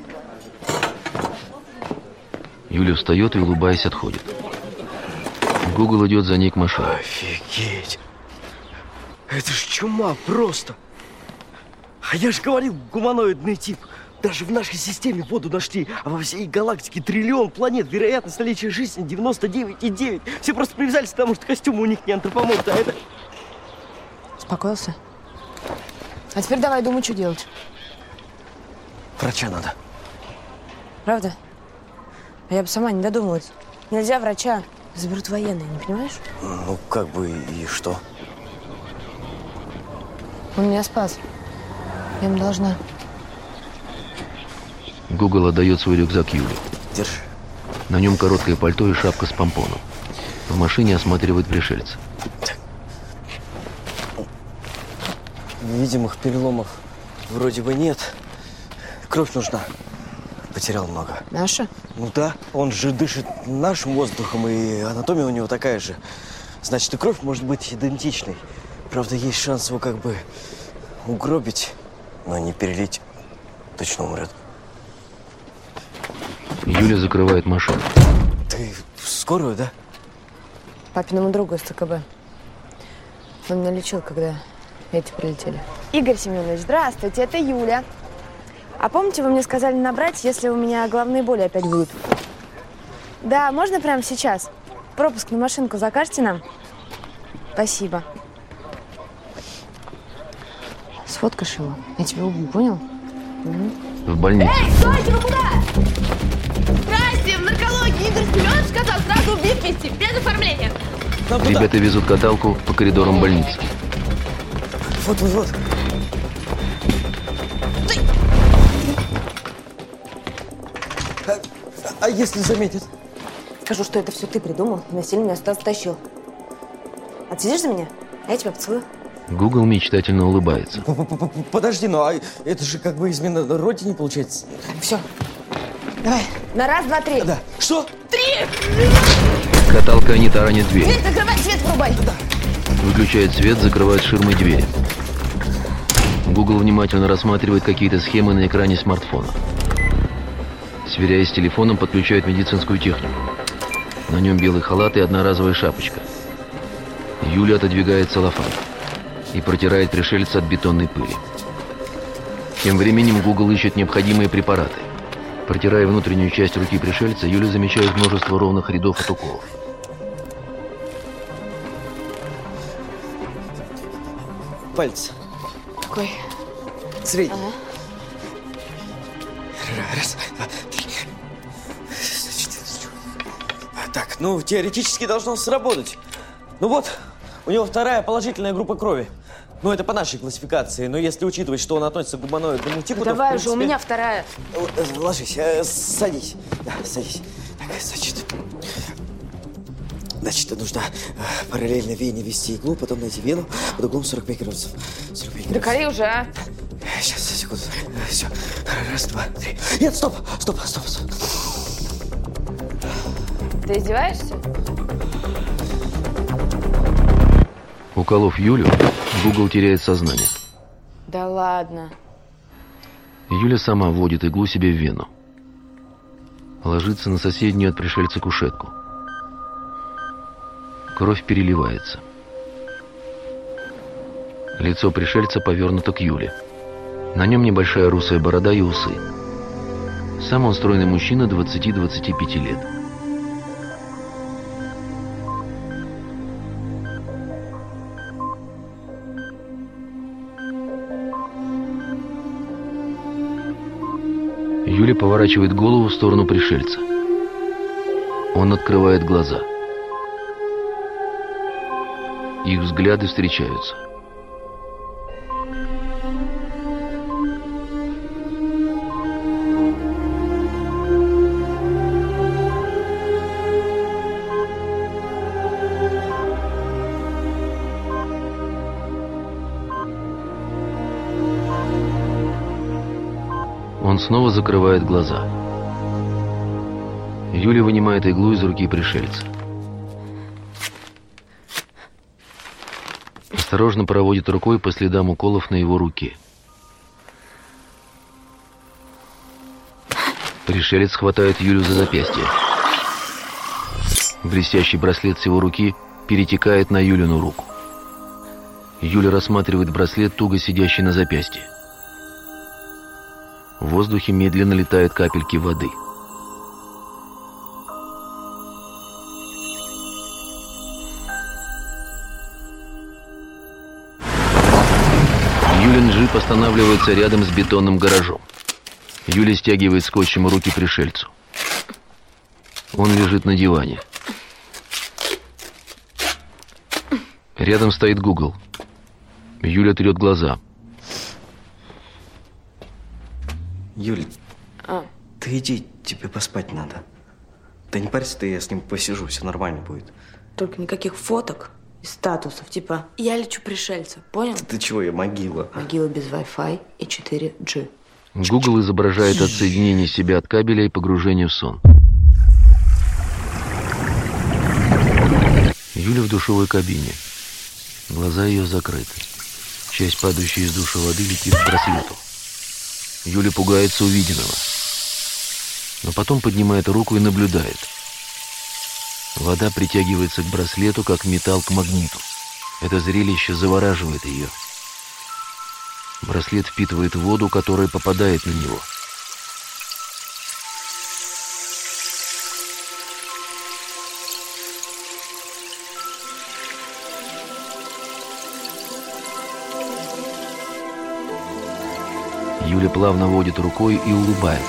Юля встает и, улыбаясь, отходит. Google идет за ней к машине. Офигеть. Это ж чума просто. А я же говорил, гуманоидный тип. Даже в нашей системе воду нашли, а во всей галактике триллион планет. Вероятность наличия жизни девяносто девять и девять. Все просто привязались, потому что костюмы у них не антропоморфные, а это... Успокоился? А теперь давай думай, что делать. Врача надо. Правда? А я бы сама не додумалась. Нельзя врача. Заберут военные, не понимаешь? Ну, как бы и что? Он меня спас. Я ему должна. Гугл отдает свой рюкзак Юле. Держи. На нем короткое пальто и шапка с помпоном. В машине осматривает пришельца. Видимых переломов вроде бы нет. Кровь нужна. Потерял много. Наша? Ну да, он же дышит нашим воздухом, и анатомия у него такая же. Значит, и кровь может быть идентичной. Правда, есть шанс его как бы угробить, но не перелить. Точно умрет. Юля закрывает машину. Ты в скорую, да? Папиному другу из ЦКБ. Он меня лечил, когда эти прилетели. Игорь Семенович, здравствуйте, это Юля. А помните, вы мне сказали набрать, если у меня головные боли опять будут? Да, можно прямо сейчас? Пропуск на машинку закажете нам? Спасибо. Сфоткаешь его? Я тебя убью, понял? Угу. В больнице. Эй, стойте, вы куда? Здрасте, в наркологии Игорь Семенович сказал сразу убить вести, без оформления. Ребята везут каталку по коридорам больницы. Вот, вот, вот. А, а если заметят? Скажу, что это все ты придумал и насильно меня сюда стащил. Отсидишь за меня? А я тебя поцелую. Гугл мечтательно улыбается. Подожди, ну а это же как бы измена родине получается. Все. Давай. На раз, два, три. Да. Что? Три! Каталка не таранит дверь. Дверь закрывай, свет врубай. Да. Выключает свет, закрывает ширмой двери. Гугл внимательно рассматривает какие-то схемы на экране смартфона. Сверяясь с телефоном, подключает медицинскую технику. На нем белый халат и одноразовая шапочка. Юля отодвигает целлофан и протирает пришельца от бетонной пыли. Тем временем Гугл ищет необходимые препараты. Протирая внутреннюю часть руки пришельца, Юля замечает множество ровных рядов от уколов. Пальцы. Какой? Средний. Ага. Раз, два, три. Так, ну, теоретически должно сработать. Ну вот, у него вторая положительная группа крови. Ну, это по нашей классификации. Но если учитывать, что он относится к гуманоидному типу, ну, то, давай в принципе... уже, у меня вторая. Ложись, э, садись. Да, садись. Так, значит... Значит, нужно э, параллельно вене ввести иглу, потом найти вену под углом сорок пять градусов. сорок пять градусов. Да кори уже, а? Сейчас, секунду. Все. Раз, два, три. Нет, стоп! Стоп, стоп, стоп. Ты издеваешься? Уколов Юлю, Гугл теряет сознание. Да ладно. Юля сама вводит иглу себе в вену. Ложится на соседнюю от пришельца кушетку. Кровь переливается. Лицо пришельца повернуто к Юле. На нем небольшая русая борода и усы. Сам он стройный мужчина двадцати-двадцати пяти лет. Юля поворачивает голову в сторону пришельца. Он открывает глаза. Их взгляды встречаются. Он снова закрывает глаза. Юля вынимает иглу из руки пришельца. Осторожно проводит рукой по следам уколов на его руке. Пришелец хватает Юлю за запястье. Блестящий браслет с его руки перетекает на Юлину руку. Юля рассматривает браслет, туго сидящий на запястье. В В воздухе медленно летают капельки воды. Юлин джип останавливается рядом с бетонным гаражом. Юля стягивает скотчем руки пришельцу. Он лежит на диване. Рядом стоит Google. Юля трет глаза. Юль, А. ты иди, тебе поспать надо. Да не парься ты, я с ним посижу, все нормально будет. Только никаких фоток и статусов, типа «я лечу пришельца», понял? Ты чего, я могила. Могила без Wi-Fi и четыре джи. Google изображает отсоединение себя от кабеля и погружение в сон. Юля в душевой кабине. Глаза ее закрыты. Часть падающей из душа воды летит к браслету. Юля пугается увиденного. Но потом поднимает руку и наблюдает. Вода притягивается к браслету, как металл к магниту. Это зрелище завораживает ее. Браслет впитывает воду, которая попадает на него. Юля плавно водит рукой и улыбается.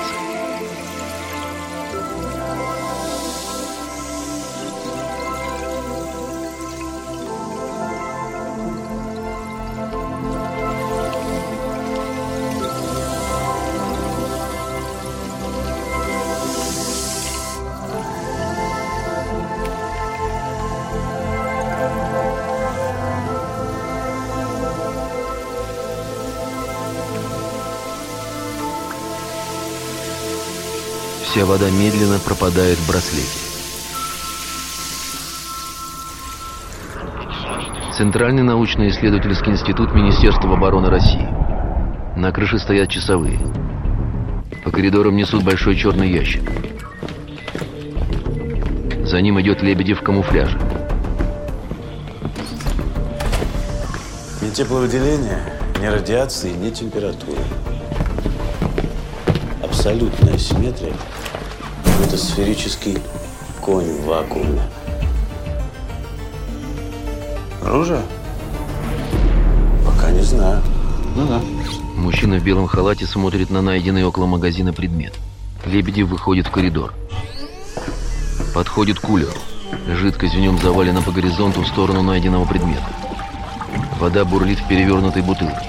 Вся вода медленно пропадает в браслете. Центральный научно-исследовательский институт Министерства обороны России. На крыше стоят часовые. По коридорам несут большой черный ящик. За ним идет Лебедев в камуфляже. Ни тепловыделения, ни радиации, ни температуры. Абсолютная симметрия. Это сферический конь в вакууме. Оружие? Пока не знаю. Ну да. Мужчина в белом халате смотрит на найденный около магазина предмет. Лебедев выходит в коридор. Подходит к кулеру. Жидкость в нем завалена по горизонту в сторону найденного предмета. Вода бурлит в перевернутой бутылке.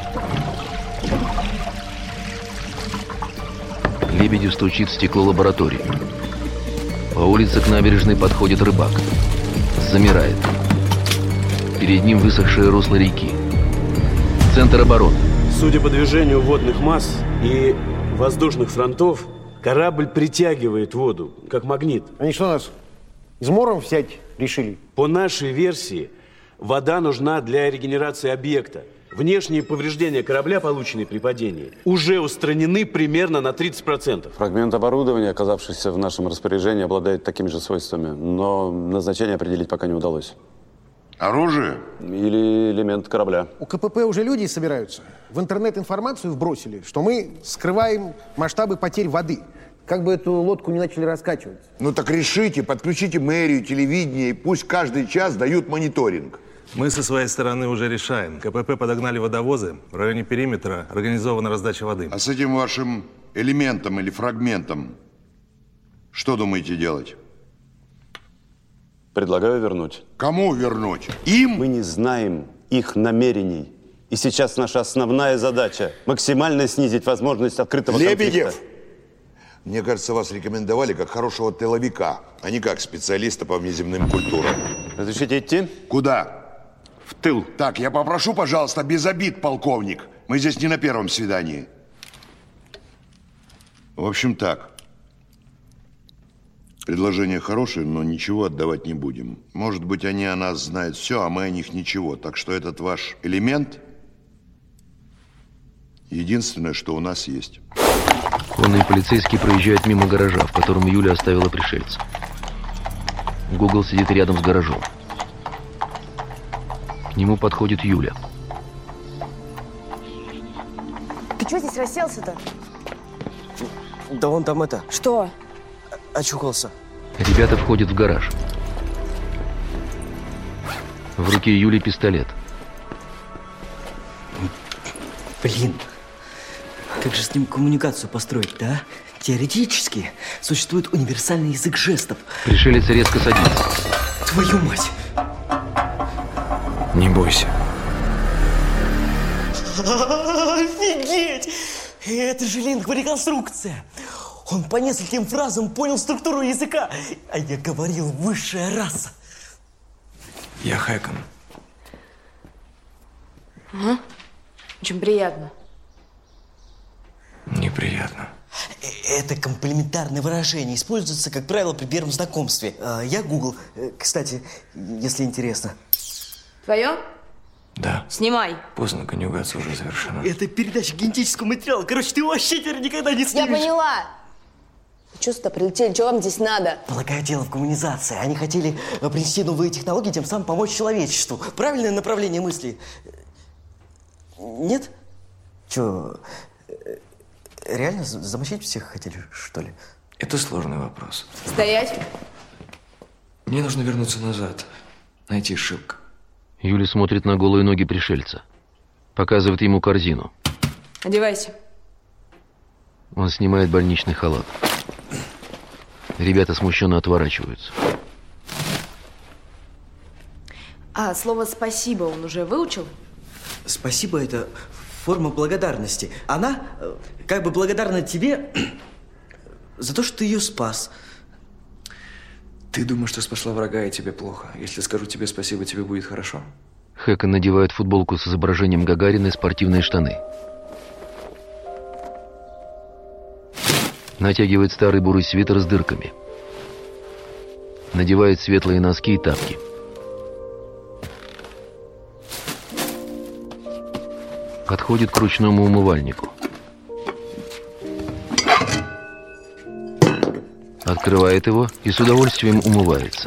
Лебедев стучит в стекло лаборатории. По улице к набережной подходит рыбак. Замирает. Перед ним высохшее русло реки. Центр обороны. Судя по движению водных масс и воздушных фронтов, корабль притягивает воду, как магнит. Они что, нас измором взять решили? По нашей версии, вода нужна для регенерации объекта. Внешние повреждения корабля, полученные при падении, уже устранены примерно на тридцать процентов. Фрагмент оборудования, оказавшийся в нашем распоряжении, обладает такими же свойствами, но назначение определить пока не удалось. Оружие? Или элемент корабля. У КПП уже люди собираются. В интернет информацию вбросили, что мы скрываем масштабы потерь воды. Как бы эту лодку не начали раскачивать. Ну так решите, подключите мэрию, телевидение, и пусть каждый час дают мониторинг. Мы со своей стороны уже решаем. КПП подогнали водовозы. В районе периметра организована раздача воды. А с этим вашим элементом или фрагментом что думаете делать? Предлагаю вернуть. Кому вернуть? Им? Мы не знаем их намерений. И сейчас наша основная задача – максимально снизить возможность открытого Лебедев! конфликта. Мне кажется, вас рекомендовали как хорошего тыловика, а не как специалиста по внеземным культурам. Разрешите идти? Куда? В тыл. Так, я попрошу, пожалуйста, без обид, полковник. Мы здесь не на первом свидании. В общем, так. Предложение хорошее, но ничего отдавать не будем. Может быть, они о нас знают все, а мы о них ничего. Так что этот ваш элемент единственное, что у нас есть. Конные полицейские проезжают мимо гаража, в котором Юля оставила пришельца. Google сидит рядом с гаражом. К нему подходит Юля. Ты что здесь расселся-то? Да он там это... Что? Очухался. Ребята входят в гараж. В руке Юли пистолет. Блин, как же с ним коммуникацию построить, да? Теоретически существует универсальный язык жестов. Пришелец резко садится. Твою мать! Не бойся. Офигеть! Это же лингвореконструкция. Он по нескольким фразам понял структуру языка. А я говорил, высшая раса. Я Хэкон. Ага. Очень приятно. Неприятно. Это комплиментарное выражение. Используется, как правило, при первом знакомстве. Я Google. Кстати, если интересно. Твое? Да. Снимай. Поздно, конъюгация уже завершена. Это передача генетического материала. Короче, ты вообще теперь никогда не снимешь. Я поняла. Что сюда прилетели? Что вам здесь надо? Полагаю, дело в коммунизации. Они хотели принести новые технологии, тем самым помочь человечеству. Правильное направление мысли? Нет? Че, реально замочить всех хотели, что ли? Это сложный вопрос. Стоять. Мне нужно вернуться назад, найти Шилка. Юля смотрит на голые ноги пришельца. Показывает ему корзину. Одевайся. Он снимает больничный халат. Ребята смущенно отворачиваются. А слово «спасибо» он уже выучил? Спасибо – это форма благодарности. Она как бы благодарна тебе за то, что ты ее спас. Ты думаешь, что спасла врага, и тебе плохо. Если скажу тебе спасибо, тебе будет хорошо? Хэкон надевает футболку с изображением Гагарина и спортивные штаны. Натягивает старый бурый свитер с дырками. Надевает светлые носки и тапки. Подходит к ручному умывальнику. Открывает его и с удовольствием умывается.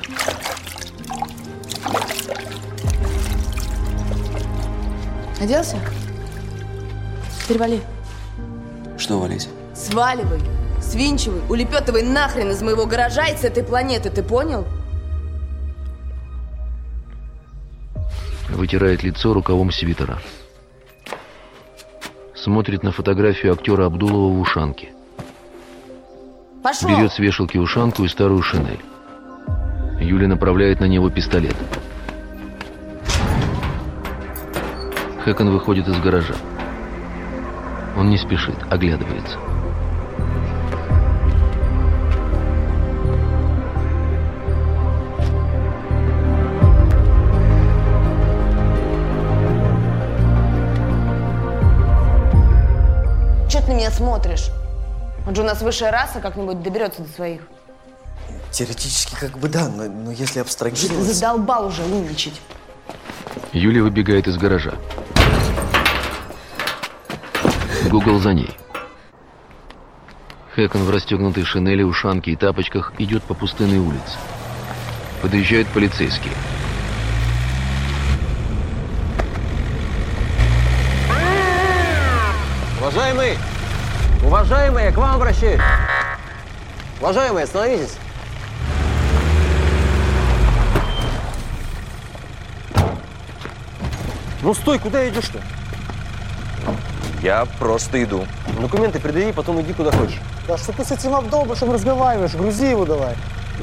Оделся? Теперь вали. Что валить? Сваливай, свинчивай, улепетывай нахрен из моего гаража и с этой планеты, ты понял? Вытирает лицо рукавом свитера. Смотрит на фотографию актера Абдулова в ушанке. Пошел! Берет с вешалки ушанку и старую шинель. Юля направляет на него пистолет. Хэкон выходит из гаража. Он не спешит, оглядывается. Че ты на меня смотришь? Он же у нас высшая раса, как-нибудь доберется до своих. Теоретически как бы да, но, но если Ты абстрагировать... задолбал уже умничать. Юля выбегает из гаража. Гугл за ней. Хэкон в расстегнутой шинели, ушанке и тапочках идет по пустынной улице. Подъезжают полицейские. Уважаемый! Уважаемые, к вам обращаюсь! Уважаемые, остановитесь! Ну стой, куда идешь-то? Я просто иду. Документы предъяви, потом иди куда хочешь. Да что ты с этим Абдолбашем разговариваешь? Грузи его давай.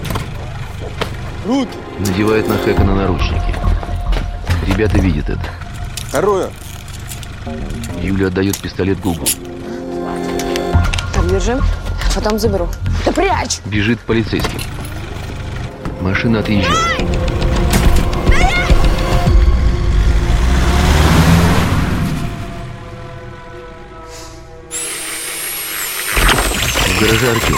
Руки! Надевает на Хэкона наручники. Ребята видят это. Оружие! Юля отдает пистолет Гугл. Так, держи. Потом заберу. Да прячь! Бежит к полицейским. Машина отъезжает. В гараже Артем.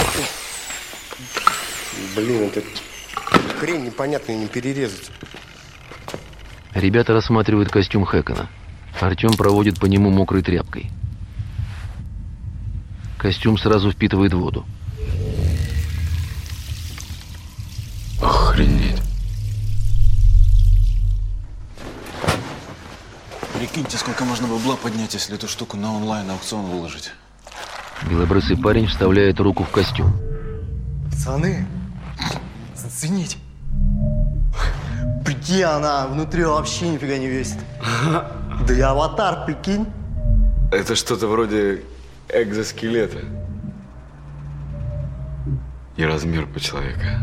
Блин, это хрень непонятная, не перерезать. Ребята рассматривают костюм Хэкона. Артем проводит по нему мокрой тряпкой. Костюм сразу впитывает воду. Охренеть. Прикиньте, сколько можно бабла поднять, если эту штуку на онлайн-аукцион выложить. Белобрысый парень вставляет руку в костюм. Пацаны, зацените. Прикинь, она внутри вообще нифига не весит. Да и аватар, прикинь. Это что-то вроде экзоскелета. И размер по человека.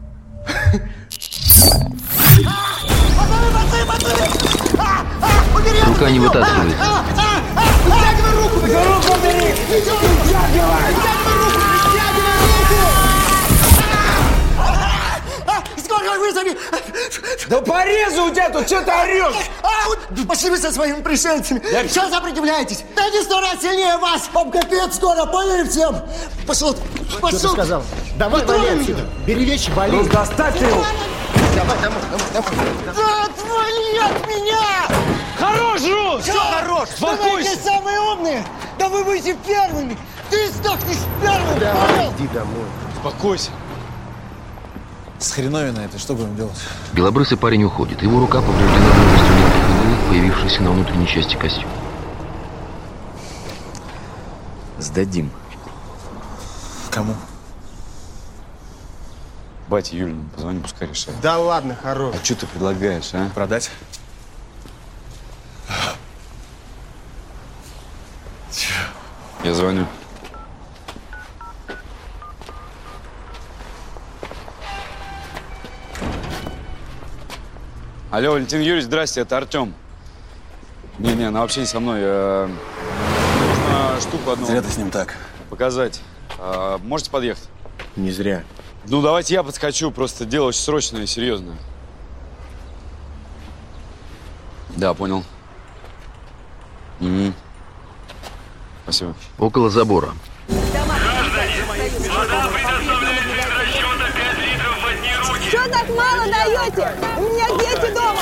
Рука не вытаскивается. Вытягивай руку! Руку бери! Вытягивай! Вытягивай руку! Вытягивай руку! Скорую вызови! Да порезу у тебя тут, что ты орешь? А, пошли вы со своими пришельцами! Сейчас сопротивляетесь! Да не сто раз сильнее вас! Вам капец скоро, поняли всем? Пошел! Пошел! Что ты сказал? Давай, вали отсюда! Бери вещи, вали! Ну, доставьте его! Давай, домой, домой, домой! Да отвали от меня! Хорош, Рус! Все хорош! Вы самые умные! Да вы будете первыми! Ты сдохнешь первым! Давай, иди домой. Успокойся. С хреновина это, что будем делать? Белобрысый парень уходит. Его рука повреждена множеством мелких иглы, появившихся на внутренней части костюма. Сдадим. Кому? Бате Юлину позвони, пускай решает. Да ладно, хорош. А что ты предлагаешь, а? Продать? Я звоню. Алло, Валентин Юрьевич, здрасте, это Артем. Не-не, она вообще не со мной. Э, нужно штуку одну. Зря ты с ним так. Показать. Э, можете подъехать? Не зря. Ну, давайте я подскочу, просто дело очень срочное и серьезное. Да, понял. Угу. Спасибо. Около забора. Что так мало даете? У меня дети дома.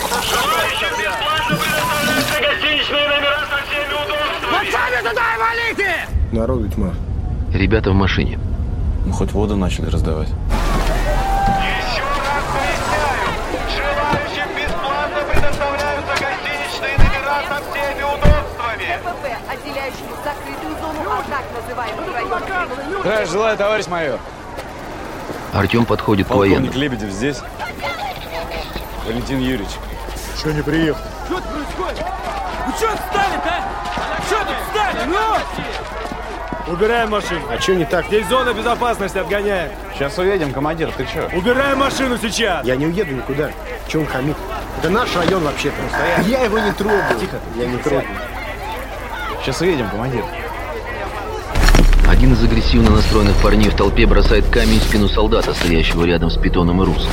Вот сами туда и валите! Народу тьма. Ребята в машине. Ну, хоть воду начали раздавать. Еще раз поясняю. Желающим бесплатно предоставляются гостиничные номера со всеми удобствами. КПП, отделяющему закрытую зону от так называемых районов. Здравия желаю, товарищ майор. Артем подходит к военным. Полковник Лебедев здесь? Валентин Юрьевич. Что не приехал? Что тут происходит? Вы что встали-то, а? Что тут встали, ну? Убираем машину. А что не так? Здесь зона безопасности, отгоняем. Сейчас уедем, командир, ты что? Убираем машину сейчас. Я не уеду никуда. Че он хамит? Это наш район вообще-то. Я его не трогаю. Тихо. Я не трогаю. Сейчас уедем, командир. Один из агрессивно настроенных парней в толпе бросает камень в спину солдата, стоящего рядом с питоном и русом.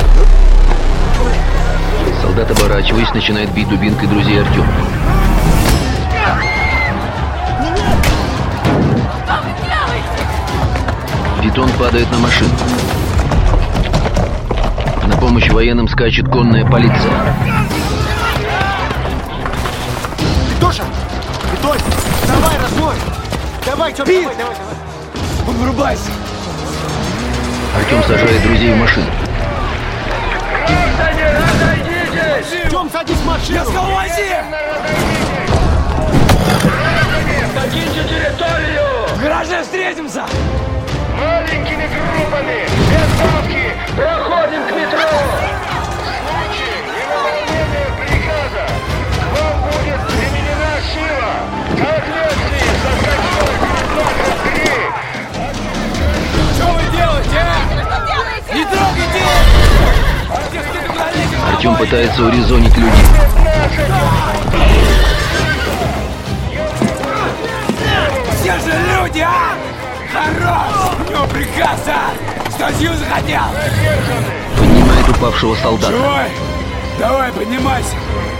Солдат, оборачиваясь, начинает бить дубинкой друзей Артема. Питон падает на машину. На помощь военным скачет конная полиция. Тоша! Питон! Давай, развой! Давай, черт, давай, давай, давай! Вырубайся! Артем сажает друзей в машину. Граждане, разойдитесь! Тём, садись в машину! Я сказал, вози! Покиньте территорию! В гараже встретимся! Маленькими группами! Без давки! Проходим к метро! В случае невыполнения приказа вам будет применена сила! В соответствии со статьей девятнадцать три! Что вы делаете, а? Не трогайте! Артем пытается урезонить людей. Все же люди, а! Хорош! У него приказ, а! Статью захотел! Поднимает упавшего солдата. Живой! Давай, поднимайся!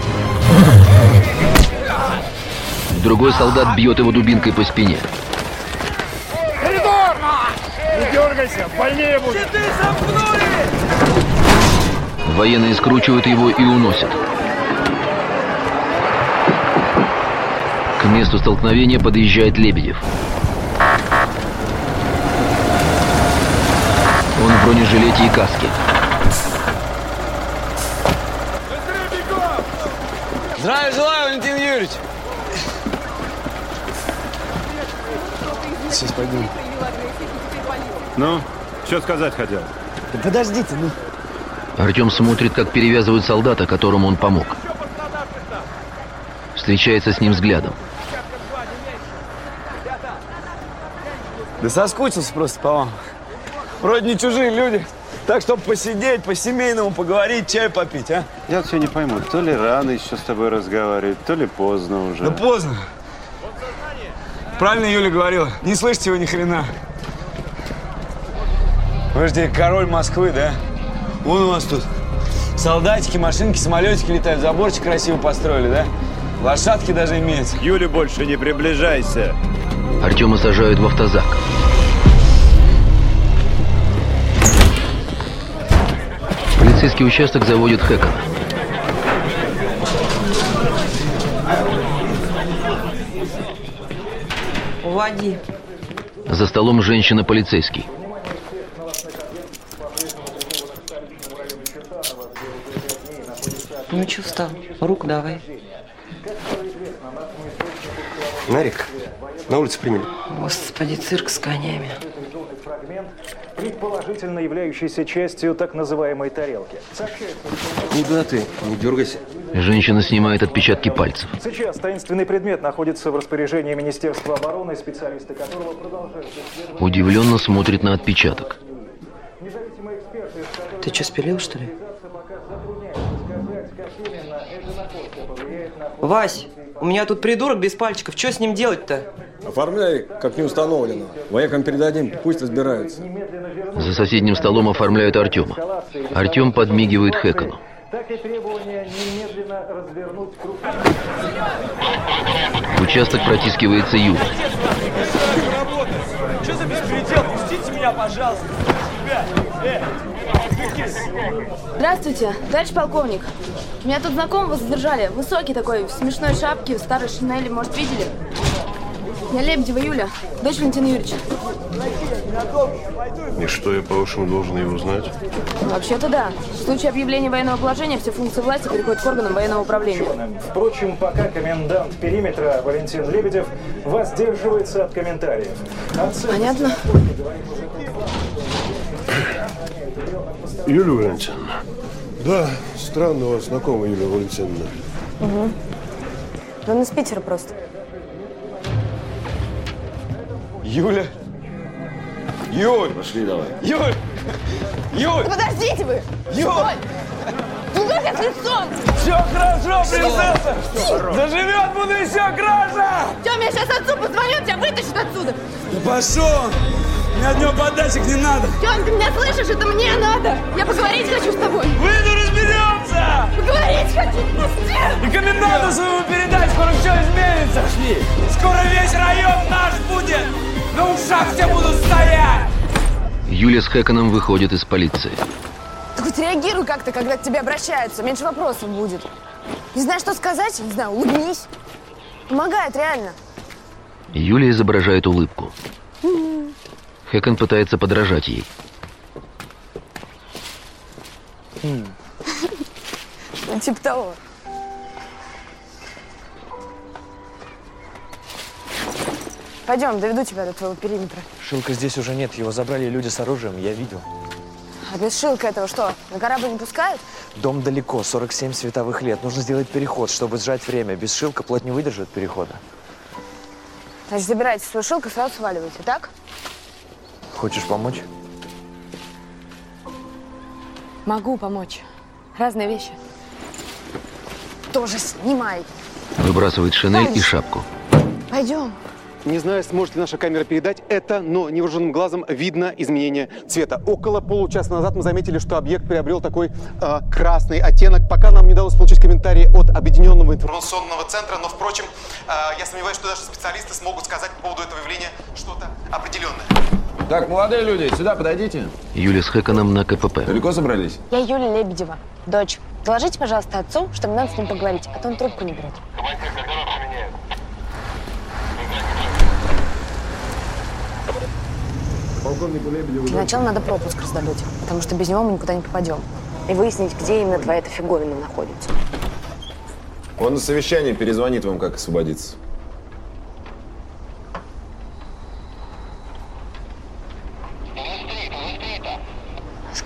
Другой солдат бьет его дубинкой по спине. Коридор! Не дергайся, больнее будет! Щиты замкнули! Военные скручивают его и уносят. К месту столкновения подъезжает Лебедев. Он в бронежилете и каске. Здравия желаю, Валентин Юрьевич! сейчас пойдем. Ну, что сказать хотел? Да подождите, ну. Артем смотрит, как перевязывают солдата, которому он помог. Встречается с ним взглядом. Да соскучился просто по вам. Вроде не чужие люди. Так, чтобы посидеть, по-семейному поговорить, чай попить, а? Я все не пойму, то ли рано еще с тобой разговаривать, то ли поздно уже. Да поздно. Правильно Юля говорила, не слышите вы ни хрена. Вы же король Москвы, да? Вон у вас тут солдатики, машинки, самолетики летают, заборчик красиво построили, да? Лошадки даже имеются. Юле больше не приближайся. Артема сажают в автозак. Полицейский участок заводит Хэкона. Уводи. За столом женщина-полицейский. Ну, что встал? Руку давай. Нарик, на улице приняли. Господи, цирк с конями. Предположительно являющийся частью так называемой тарелки. Куда ты? Не дергайся. Женщина снимает отпечатки пальцев. Сейчас таинственный предмет находится в распоряжении Министерства обороны, специалисты которого продолжают исследовать. Удивленно смотрит на отпечаток. Ты что, спилил, что ли? Вась, у меня тут придурок без пальчиков. Что с ним делать-то? Оформляй, как не установлено. Воякам передадим, пусть разбираются. За соседним столом оформляют Артема. Артем подмигивает Хэкону. Так и требование немедленно развернуть круг. В участок протискивается Юля. Что за беспредел? Пустите меня, пожалуйста. Ребят, э, Здравствуйте, товарищ полковник. Меня тут знакомого задержали. Высокий такой, в смешной шапке, в старой шинели. Может, видели? Я Лебедева Юля, дочь Валентина Юрьевича. И что, я по-вашему должен его знать? Вообще-то да. В случае объявления военного положения все функции власти переходят к органам военного управления. Впрочем, пока комендант периметра Валентин Лебедев воздерживается от комментариев. Понятно. Юлия Валентиновна. Да, странно у вас знакома Юлия Валентиновна. Угу. Он из Питера просто. Юля! Юль! Пошли давай. Юль! Юль! Да подождите вы! Юль! Ну как я с лицом? Все хорошо, принцесса! Заживет, буду еще краше! Тём, я сейчас отцу позвоню, тебя вытащит отсюда! Да пошел! Мне от него подачек не надо! Тём, ты меня слышишь? Это мне надо! Я поговорить хочу с тобой! Выйду, разберемся! Поговорить хочу! Пусти! И коменданту своему передать, скоро все изменится! Пошли! Скоро весь район наш будет! На ушах все будут стоять! Юля с Хэконом выходит из полиции. Ты хоть реагируй как-то, когда к тебе обращаются. Меньше вопросов будет. Не знаешь, что сказать? Не знаю, улыбнись. Помогает, реально. Юля изображает улыбку. Хэкон пытается подражать ей. Ну, типа того. Пойдем, доведу тебя до твоего периметра. Шилка здесь уже нет, его забрали люди с оружием, я видел. А без Шилка этого что, на корабль не пускают? Дом далеко, сорок семь световых лет. Нужно сделать переход, чтобы сжать время. Без Шилка плоть не выдержит перехода. Значит, забирайте свой Шилк и сразу сваливайте, так? Хочешь помочь? Могу помочь. Разные вещи. Тоже снимай. Выбрасывает шинель и шапку. Пойдем. Не знаю, сможет ли наша камера передать это, но невооруженным глазом видно изменение цвета. Около получаса назад мы заметили, что объект приобрел такой э, красный оттенок. Пока нам не удалось получить комментарии от Объединенного информационного центра, но, впрочем, э, я сомневаюсь, что даже специалисты смогут сказать по поводу этого явления что-то определенное. Так, молодые люди, сюда подойдите. Юля с Хэконом на ка пэ пэ. Далеко собрались? Я Юля Лебедева, дочь. Доложите, пожалуйста, отцу, что мне надо с ним поговорить, а то он трубку не берет. Для начала надо пропуск раздобыть, потому что без него мы никуда не попадем. И выяснить, где именно твоя эта фиговина находится. Он на совещании перезвонит вам, как освободиться.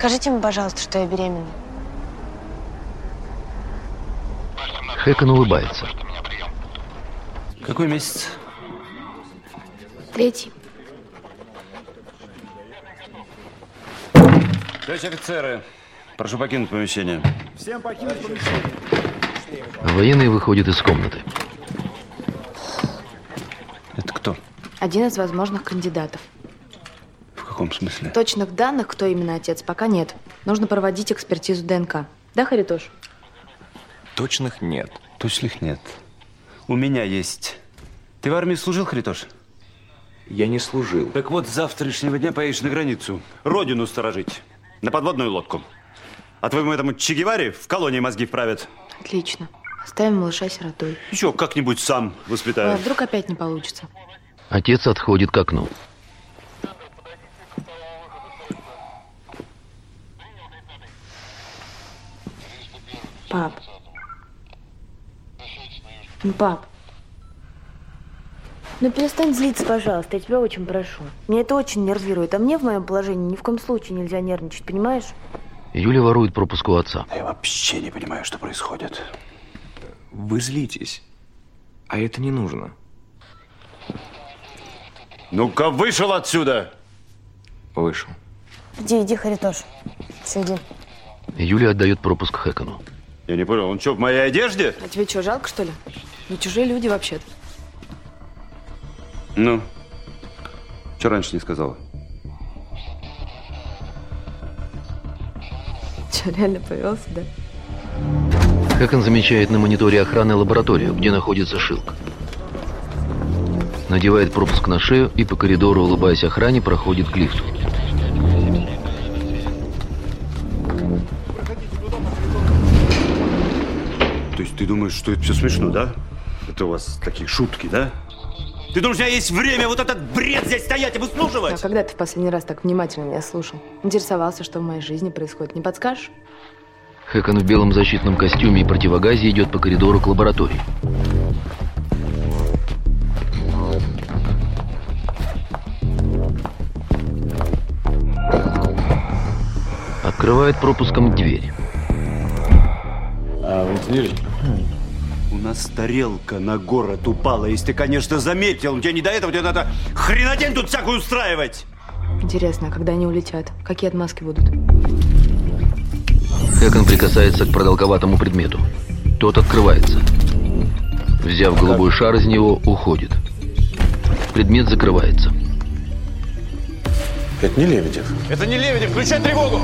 Скажите мне, пожалуйста, что я беременна. Хэкон улыбается. Какой месяц? Третий. Товарищ офицеры, прошу покинуть помещение. Всем покинуть помещение. Военные выходят из комнаты. Это кто? Один из возможных кандидатов. В каком смысле? Точных данных, кто именно отец, пока нет. Нужно проводить экспертизу ДНК. Да, Харитош? Точных нет. Точных нет. У меня есть. Ты в армии служил, Харитош? Я не служил. Так вот, с завтрашнего дня поедешь на границу. Родину сторожить. На подводную лодку. А твоему этому Че Геваре в колонии мозги вправят. Отлично. Оставим малыша сиротой. Еще как-нибудь сам воспитаю. Ой, а вдруг опять не получится? Отец отходит к окну. Пап. Ну, пап. Ну, перестань злиться, пожалуйста, я тебя очень прошу. Меня это очень нервирует, а мне в моем положении ни в коем случае нельзя нервничать, понимаешь? Юля ворует пропуск у отца. Я вообще не понимаю, что происходит. Вы злитесь, а это не нужно. Ну-ка, вышел отсюда! Вышел. Иди, иди, Харитош. Все, иди. Юля отдает пропуск Хэкону. Я не понял, он что, в моей одежде? А тебе что, жалко, что ли? Не чужие люди вообще-то. Ну, что раньше не сказала? Че, реально повелся, да? Хэкон замечает на мониторе охраны лабораторию, где находится Шилк. Надевает пропуск на шею и по коридору, улыбаясь охране, проходит к лифту. То есть ты думаешь, что это все смешно, да? Это у вас такие шутки, да? Ты думаешь, у меня есть время вот этот бред здесь стоять и выслушивать? А когда ты в последний раз так внимательно меня слушал? Интересовался, что в моей жизни происходит. Не подскажешь? Хэкон в белом защитном костюме и противогазе идет по коридору к лаборатории. Открывает пропуском дверь. А, вы видели? У нас тарелка на город упала. Если ты, конечно, заметил, тебе не до этого, тебе надо хренотень тут всякую устраивать. Интересно, а когда они улетят? Какие отмазки будут? Хэкон прикасается к продолговатому предмету. Тот открывается. Взяв голубой шар из него, уходит. Предмет закрывается. Это не Лебедев. Это не Лебедев, включай тревогу!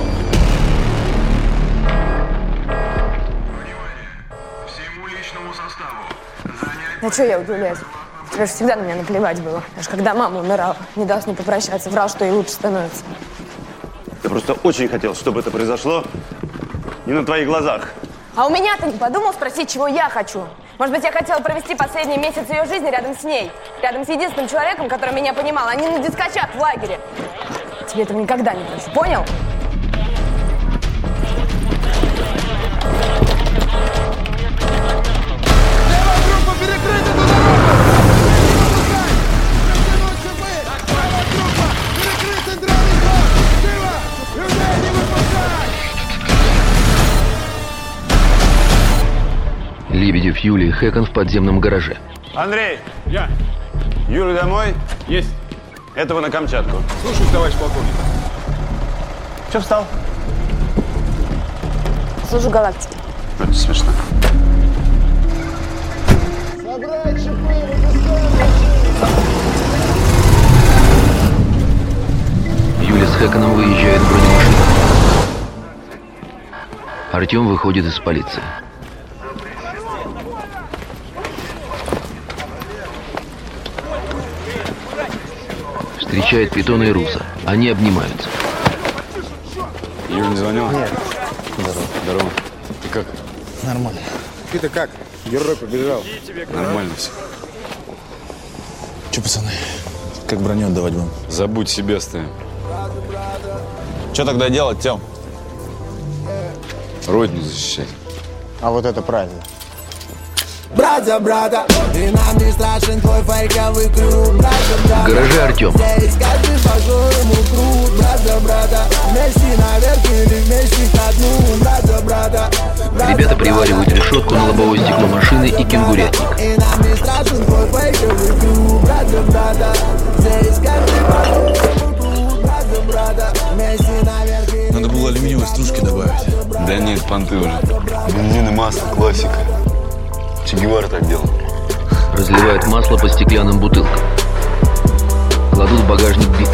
Ну что я буду лезть? Тебе же всегда на меня наплевать было. Аж когда мама умирала, не дал с ней попрощаться, врал, что ей лучше становится. Я просто очень хотел, чтобы это произошло не на твоих глазах. А у меня ты не подумал спросить, чего я хочу? Может быть, я хотела провести последний месяц ее жизни рядом с ней? Рядом с единственным человеком, который меня понимал, а не на дискочах в лагере. Тебе этого никогда не прощу, понял? Лебедев, Юлия и Хэкон в подземном гараже. Андрей! Я! Юля домой? Есть. Этого на Камчатку. Слушаюсь, товарищ полковник. Че встал? Служу галактике. Это смешно. Собрать шипы, Юля с Хэконом выезжает в бронемашину. Артем выходит из полиции. Встречает Питона и Руса. Они обнимаются. Юля не звонила? Нет. Здорово. Здорово. Ты как? Нормально. Ты-то как? Герой побежал. Нормально все. Че, пацаны, как броню отдавать будем? Забудь себе оставим. Что тогда делать, Тём? Родину защищать. А вот это правильно. Брат за брата, и нам не страшен твой фейковый крюк. Брат за брата, В гараже Артем. здесь каждый по-своему крут. Брат за брата, Ребята приваривают решетку на лобовое стекло машины и кенгурятник. Надо было алюминиевой стружки добавить. Да нет, понты уже. Бензин и масло, классика. Че Гевара так делал. Разливают масло по стеклянным бутылкам. Кладут в багажник биты.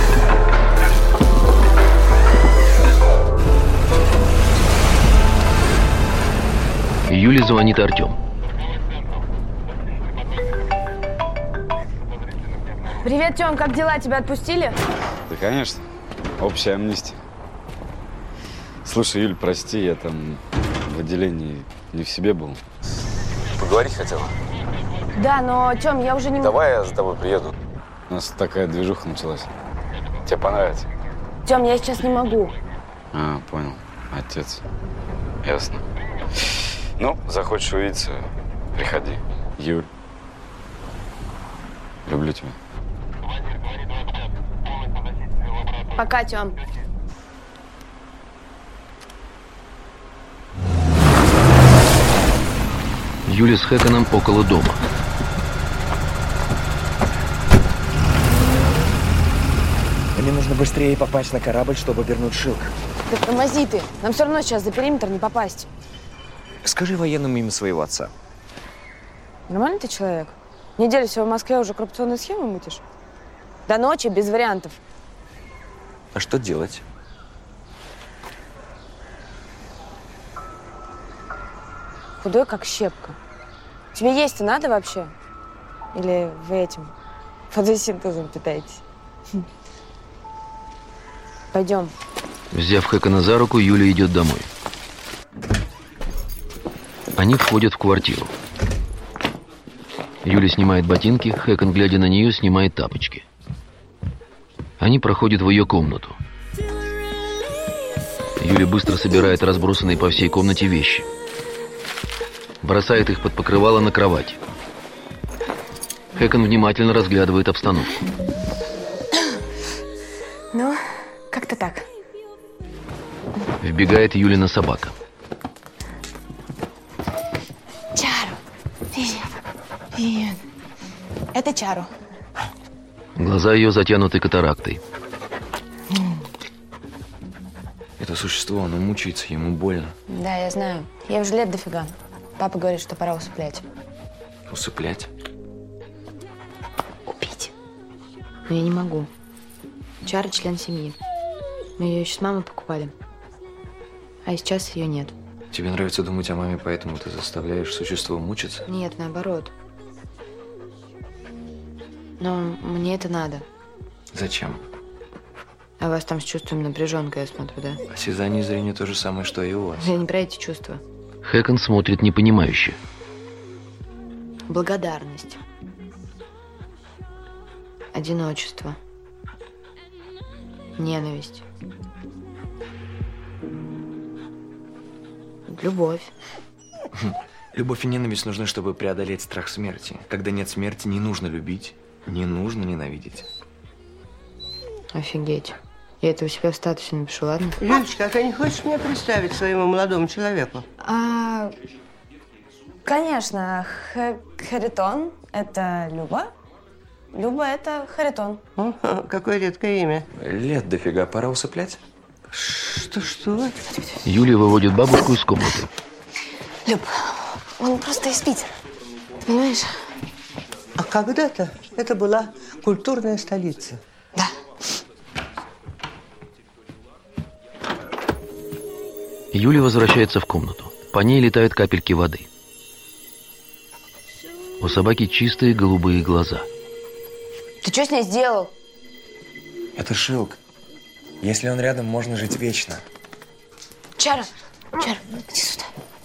Юле звонит Артем. Привет, Тём, как дела? Тебя отпустили? Да, конечно. Общая амнистия. Слушай, Юль, прости, я там в отделении не в себе был. Поговорить хотела? Да, но, Тём, я уже не... Давай я за тобой приеду. У нас такая движуха началась. Тебе понравится? Тём, я сейчас не могу. А, понял. Отец. Ясно. Ну, захочешь увидеться, приходи. Юль. Люблю тебя. Пока, Тём. Юля с Хэконом около дома. Мне нужно быстрее попасть на корабль, чтобы вернуть Шилк. Да тормози ты. Нам все равно сейчас за периметр не попасть. Скажи военным имя своего отца. Нормальный ты человек? Неделю всего в Москве уже коррупционные схемы мутишь? До ночи без вариантов. А что делать? Худой, как щепка. Тебе есть-то надо вообще? Или вы этим фотосинтезом питаетесь? Пойдем. Взяв Хэкона за руку, Юля идет домой. Они входят в квартиру. Юля снимает ботинки, Хэкон, глядя на нее, снимает тапочки. Они проходят в ее комнату. Юля быстро собирает разбросанные по всей комнате вещи. Бросает их под покрывало на кровать. Хэкон внимательно разглядывает обстановку. Ну, как-то так. Вбегает Юлина собака. Чару. Привет. Привет. Это Чару. Глаза ее затянуты катарактой. Это существо, оно мучается, ему больно. Да, я знаю. Я уже лет дофига. Папа говорит, что пора усыплять. Усыплять? Убить. Но я не могу. Чара – член семьи. Мы ее еще с мамой покупали. А сейчас ее нет. Тебе нравится думать о маме, поэтому ты заставляешь существо мучиться? Нет, наоборот. Но мне это надо. Зачем? А у вас там с чувством напряженка, я смотрю, да? Осязание и зрение то же самое, что и у вас. Я не про эти чувства. Хэкон смотрит непонимающе. Благодарность. Одиночество. Ненависть. Любовь. Любовь и ненависть нужны, чтобы преодолеть страх смерти. Когда нет смерти, не нужно любить, не нужно ненавидеть. Офигеть. Я это у себя в статусе напишу, ладно? Юлечка, а ты не хочешь меня представить своему молодому человеку? А, конечно. Х Харитон – это Люба. Люба – это Харитон. О, какое редкое имя. Лет дофига, пора усыплять? Что-что? Юлия выводит бабушку из комнаты. Люб, он просто из Питера. Ты понимаешь? А когда-то это была культурная столица. Да. Юля возвращается в комнату. По ней летают капельки воды. У собаки чистые голубые глаза. Ты что с ней сделал? Это Шилк. Если он рядом, можно жить вечно. Чара, Чара, иди сюда.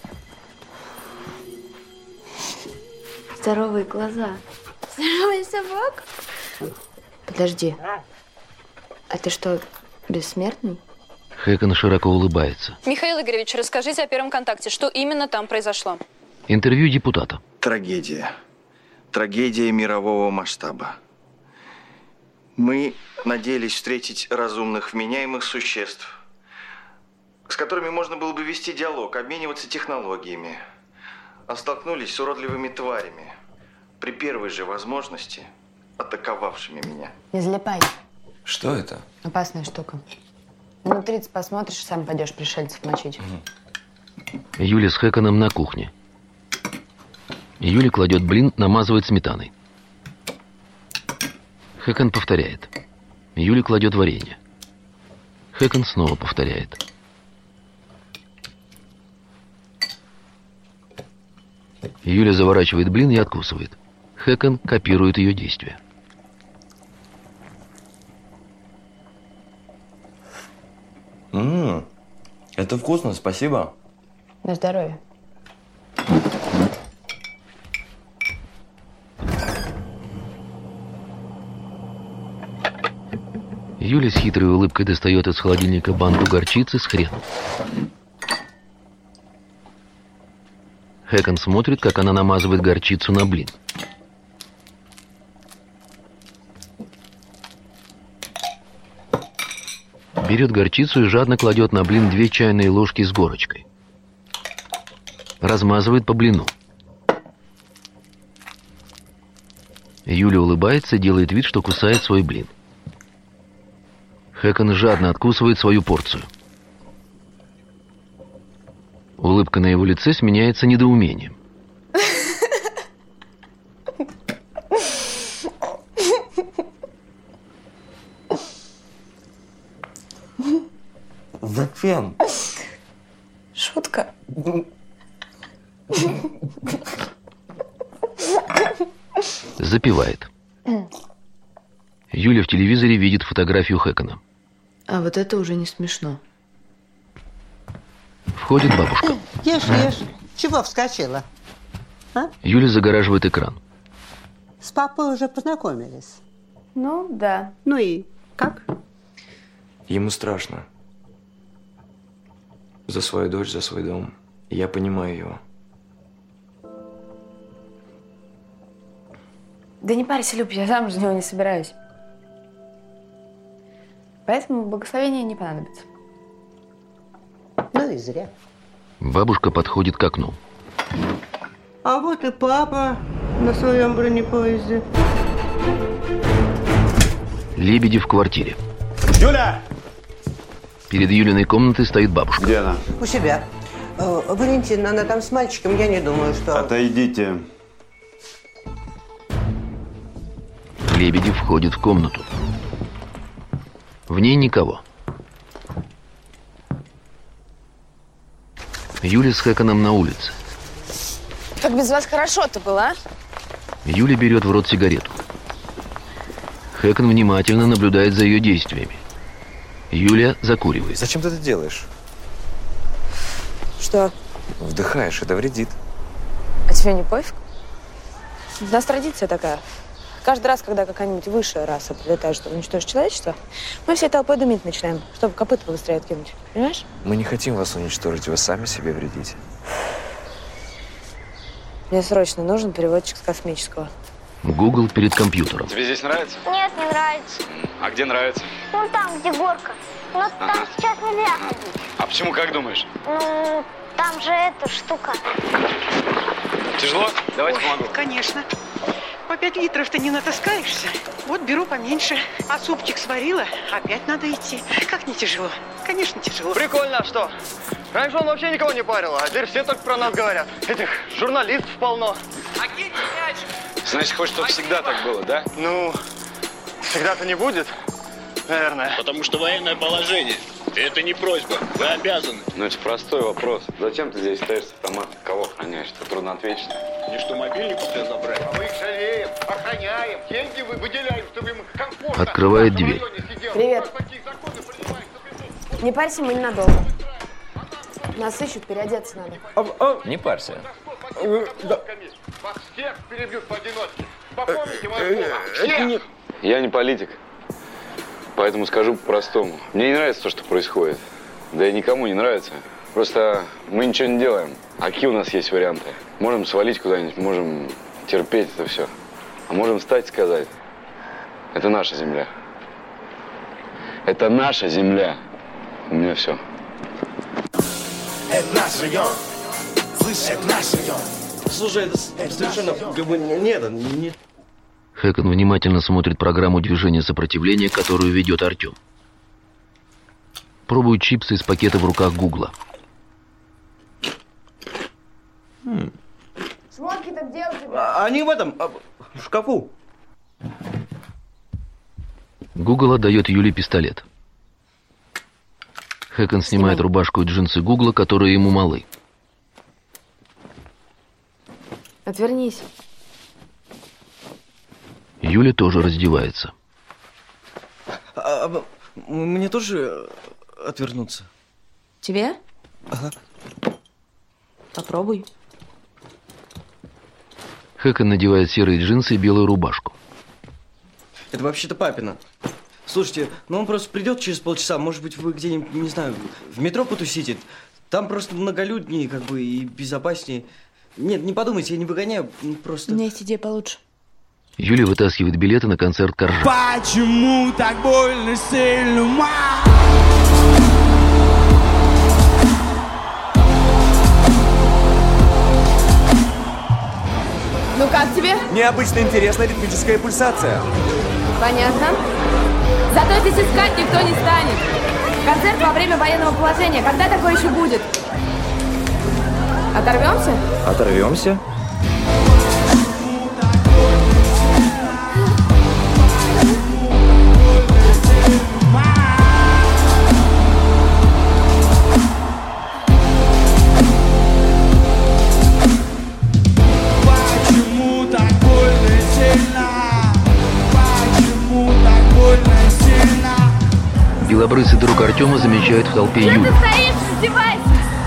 Здоровые глаза. Здоровая собака. Подожди. А ты что, бессмертный? Хэкон широко улыбается. Михаил Игоревич, расскажите о первом контакте. Что именно там произошло? Интервью депутата. Трагедия. Трагедия мирового масштаба. Мы надеялись встретить разумных, вменяемых существ, с которыми можно было бы вести диалог, обмениваться технологиями, а столкнулись с уродливыми тварями, при первой же возможности атаковавшими меня. Не залипай. Что это? Опасная штука. Внутри ты посмотришь, сам пойдешь пришельцев мочить. Юля с Хэконом на кухне. Юля кладет блин, намазывает сметаной. Хэкон повторяет. Юля кладет варенье. Хэкон снова повторяет. Юля заворачивает блин и откусывает. Хэкон копирует ее действия. Ммм, это вкусно, спасибо. На здоровье. Юля с хитрой улыбкой достает из холодильника банку горчицы с хреном. Хэкон смотрит, как она намазывает горчицу на блин. Берет горчицу и жадно кладет на блин две чайные ложки с горочкой. Размазывает по блину. Юля улыбается и делает вид, что кусает свой блин. Хэкон жадно откусывает свою порцию. Улыбка на его лице сменяется недоумением. Зачем? Шутка. Запивает. Юля в телевизоре видит фотографию Хэкона. А вот это уже не смешно. Входит бабушка. Ешь, ешь. Чего вскочила? А? Юля загораживает экран. С папой уже познакомились? Ну, да. Ну и как? Ему страшно. За свою дочь, за свой дом. Я понимаю его. Да не парься, Люб, я замуж за него не собираюсь. Поэтому благословение не понадобится. Ну и зря. Бабушка подходит к окну. А вот и папа на своем бронепоезде. Лебеди в квартире. Юля! Перед Юлиной комнатой стоит бабушка. Где она? У себя. Э, Валентина, она там с мальчиком, я не думаю, что... Отойдите. Лебедев входит в комнату. В ней никого. Юля с Хэконом на улице. Как без вас хорошо-то было, а? Юля берет в рот сигарету. Хэкон внимательно наблюдает за ее действиями. Юля закуривает. Зачем ты это делаешь? Что? Вдыхаешь, это вредит. А тебе не пофиг? У нас традиция такая. Каждый раз, когда какая-нибудь высшая раса прилетает, чтобы уничтожить человечество, мы всей толпой дымить начинаем, чтобы копыта побыстрее откинуть. Понимаешь? Мы не хотим вас уничтожить, вы сами себе вредите. Мне срочно нужен переводчик с космического. Гугл перед компьютером. Тебе здесь нравится? Нет, не нравится. А где нравится? Ну там, где горка. Но Ага. там сейчас нельзя ходить. А почему, как думаешь? Ну, там же эта штука. Тяжело? Давайте помогу. Конечно. По пять литров ты не натаскаешься. Вот беру поменьше. А супчик сварила, опять надо идти. Как не тяжело? Конечно, тяжело. Прикольно, а что? Раньше он вообще никого не парил, а теперь все только про нас говорят. Этих журналистов полно. Значит, хочешь, чтобы всегда так было, да? Ну, всегда-то не будет, наверное. Потому что военное положение. Это не просьба, вы обязаны. Ну, это простой вопрос. Зачем ты здесь стоишь с автоматом? Кого охраняешь? Это трудно ответить. Не что мобильник у тебя забрать. А мы их жалеем, охраняем, деньги вы выделяем, чтобы им комфортно. Открывает дверь. Привет. Не парься, мы ненадолго. Нас ищут, переодеться надо. Не парься. Вас всех перебьют поодиночке. Попомните мою слово. Всех! Я не политик. Поэтому скажу по-простому. Мне не нравится то, что происходит. Да и никому не нравится. Просто мы ничего не делаем. А какие у нас есть варианты? Можем свалить куда-нибудь, можем терпеть это все. А можем встать и сказать: это наша земля. Это наша земля. У меня все. Это наш район. Слышь, это наш район. Слушай, это совершенно как бы нет, не... Хэкон внимательно смотрит программу движения сопротивления, которую ведет Артем. Пробует чипсы из пакета в руках Гугла. Шмотки-то где у тебя? Они в этом, в шкафу. Гугл отдает Юле пистолет. Хэкон снимает рубашку и джинсы Гугла, которые ему малы. Отвернись. Юля тоже раздевается. А, а, мне тоже отвернуться? Тебе? Ага. Попробуй. Хэкон надевает серые джинсы и белую рубашку. Это вообще-то папина. Слушайте, ну он просто придет через полчаса, может быть, вы где-нибудь, не знаю, в метро потусите. Там просто многолюднее, как бы, и безопаснее. Нет, не подумайте, я не выгоняю, просто... У меня есть идея получше. Юля вытаскивает билеты на концерт Коржа. Почему так больно сильно? Ну как тебе? Необычно интересная ритмическая пульсация. Понятно. Зато здесь искать никто не станет. Концерт во время военного положения. Когда такое еще будет? Оторвемся? Оторвемся. Почему так больно сильно? Почему так больно сильно? Белобрысый друг Артема замечает в толпе Юлю. Что ты стоишь? Раздевайся!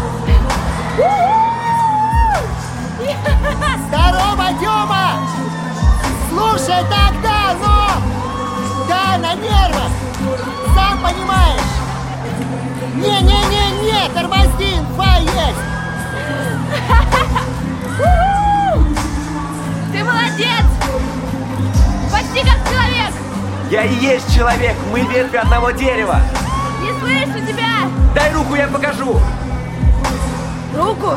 Здорово, Тёма! Слушай, тогда, ну! Да, на нервах! Сам понимаешь! Не-не-не-не, тормози, инфа есть! Ты молодец! Почти как человек! Я и есть человек, мы ветви одного дерева. Не слышу тебя! Дай руку, я покажу. Руку?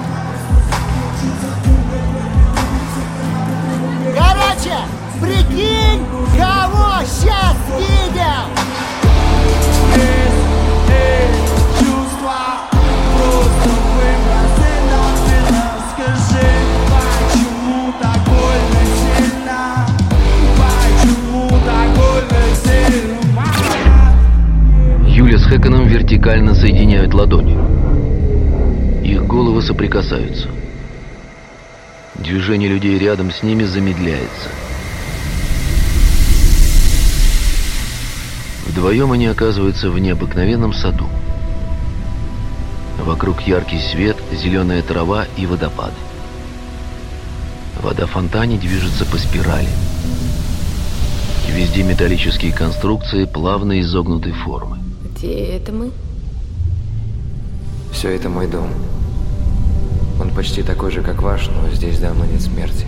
Короче, прикинь, кого сейчас видел! Чувства просто выбросы на скажи, почему так больно сильно? Почему так больно сильно? Юля с Хэконом вертикально соединяют ладони. Их головы соприкасаются. Движение людей рядом с ними замедляется. Вдвоем они оказываются в необыкновенном саду. Вокруг яркий свет, зеленая трава и водопады. Вода в фонтане движется по спирали. Везде металлические конструкции плавно изогнутой формы. Где это мы? Все это мой дом. Он почти такой же, как ваш, но здесь давно нет смерти.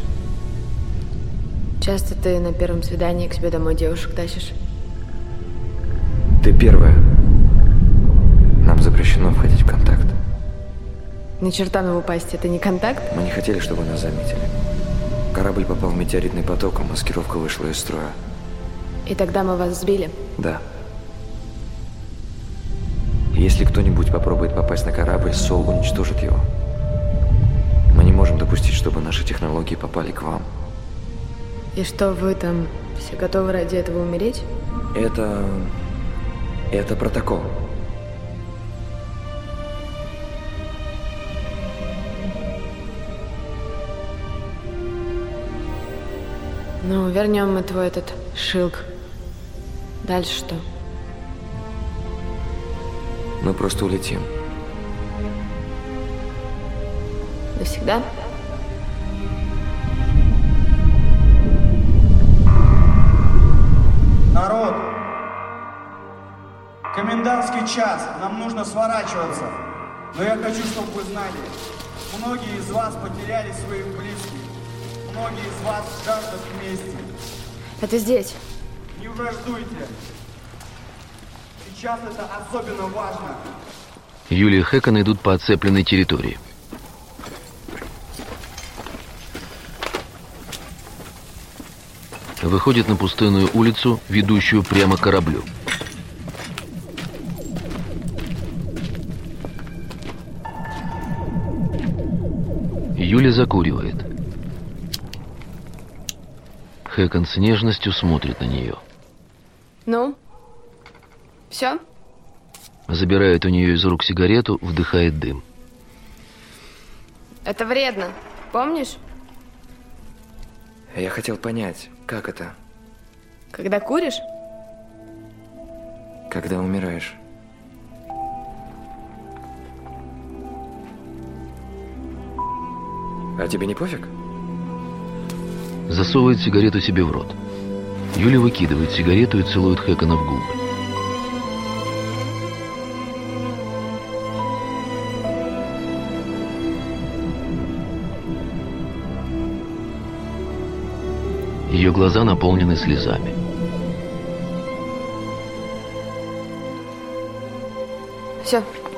Часто ты на первом свидании к себе домой девушек тащишь? Ты первая. Нам запрещено входить в контакт. На чертанову пасть это не контакт? Мы не хотели, чтобы нас заметили. Корабль попал в метеоритный поток, а маскировка вышла из строя. И тогда мы вас сбили? Да. Если кто-нибудь попробует попасть на корабль, Сол уничтожит его. Мы не можем допустить, чтобы наши технологии попали к вам. И что, вы там все готовы ради этого умереть? Это... это протокол. Ну, вернем мы твой этот шилк. Дальше что? Мы просто улетим. Навсегда? Народ, комендантский час, нам нужно сворачиваться. Но я хочу, чтобы вы знали, многие из вас потеряли своих близких. Многие из вас жаждут вместе. Это здесь. Не враждуйте. Сейчас это особенно важно. Юлия и Хэкон идут по оцепленной территории. Выходит на пустынную улицу, ведущую прямо к кораблю. Юля закуривает. Хэкон с нежностью смотрит на нее. Ну? Все? Забирает у нее из рук сигарету, вдыхает дым. Это вредно. Помнишь? Я хотел понять, как это, Когда куришь? когда умираешь. А тебе не пофиг? Засовывает сигарету себе в рот. Юля выкидывает сигарету и целует Хэкона в губы. Ее глаза наполнены слезами. Все.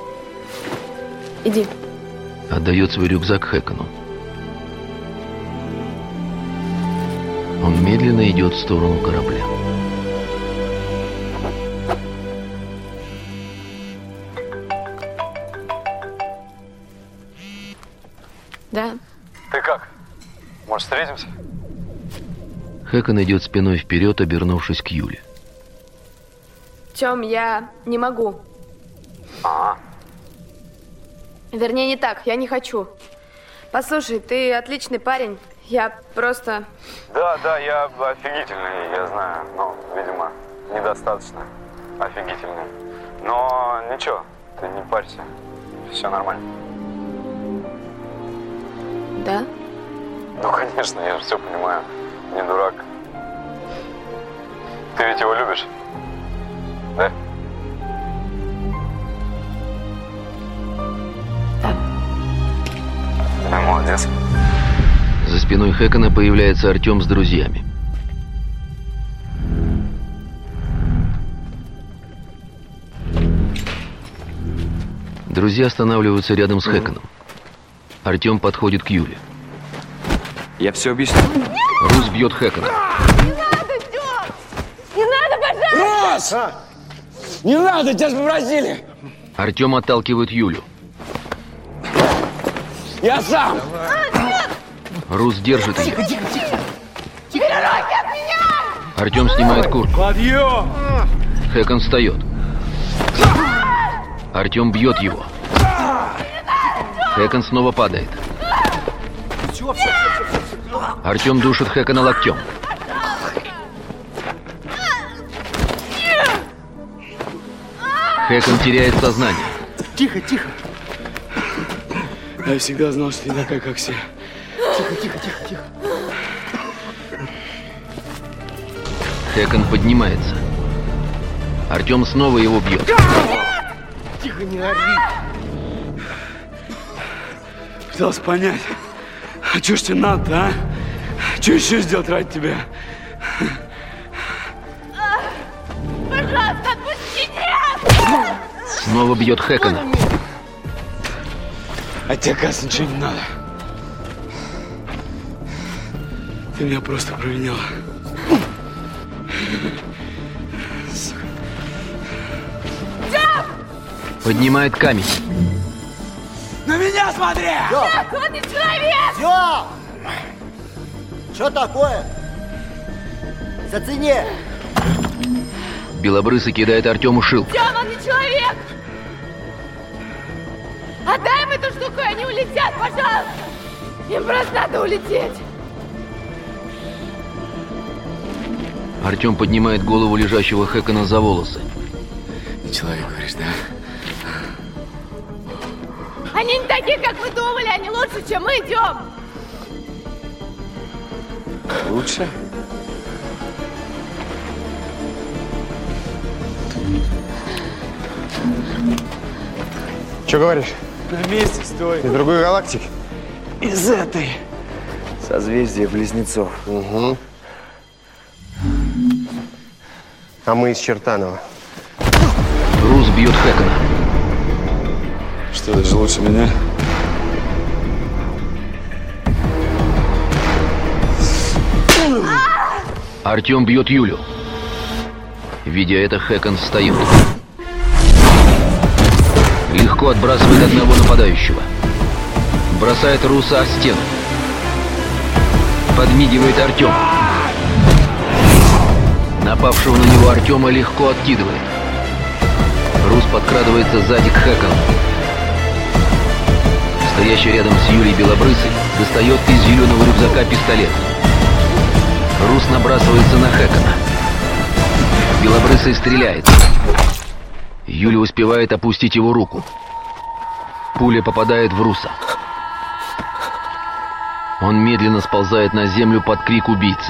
Иди. Отдает свой рюкзак Хэкону. Он медленно идет в сторону корабля. Да. Ты как? Может, встретимся? Хэкон идет спиной вперед, обернувшись к Юле. Тём, я не могу. А. Вернее, не так. Я не хочу. Послушай, ты отличный парень. Я просто... Да, да, я офигительный, я знаю. Но, видимо, недостаточно офигительный. Но ничего, ты не парься. Все нормально. Да? Ну, конечно, я же все понимаю. Не дурак. Ты ведь его любишь? Да? Да, молодец. За спиной Хэкона появляется Артем с друзьями. Друзья останавливаются рядом с Хэконом. Артем подходит к Юле. Я все объясню. Рус бьет Хэкона. Не надо, Тём! Не надо, пожалуйста! Рус! Не надо, тебя же попросили! Артем отталкивает Юлю. Я сам! Рус держит ее. Тихо, тихо, тихо! Убери руки от меня! Артем снимает куртку. Подъем! Хэкон встает. Артем бьет его. Хэкон снова падает. Артем душит Хэкона локтем. Хэкон теряет сознание. Тихо, тихо. Я всегда знал, что ты не такая, как все. Тихо, тихо, тихо, тихо. Хэкон поднимается. Артем снова его бьет. Тихо, не ори. Пытался понять, а что ж тебе надо, а? Что еще сделать ради тебя? Пожалуйста, отпустите! Снова бьет Хэкона. А тебе, кажется, ничего не надо. Ты меня просто провинила. Поднимает камень. На меня смотри! Нет, он не человек! Все! Что такое? Зацени! Белобрысый кидает Артему шилку. Тём, он не человек! Отдай им эту штуку, и они улетят, пожалуйста! Им просто надо улететь! Артем поднимает голову лежащего Хэкона за волосы. Не человек, говоришь, да? Они не такие, как вы думали, они лучше, чем мы, Тём! Лучше? Что говоришь? На месте стой. Из другой галактики? Из этой. Созвездие близнецов. Угу. А мы из Чертанова. бьет Хэкона. Что, даже лучше меня? Артем бьет Юлю. Видя это, Хэкон встает. Легко отбрасывает одного нападающего. Бросает Руса о стену. Подмигивает Артем. Напавшего на него Артема легко откидывает. Рус подкрадывается сзади к Хэкону. Стоящий рядом с Юлей Белобрысый достает из зеленого рюкзака пистолет. Рус набрасывается на Хэкона. Белобрысый стреляет. Юля успевает опустить его руку. Пуля попадает в Руса. Он медленно сползает на землю под крик убийцы.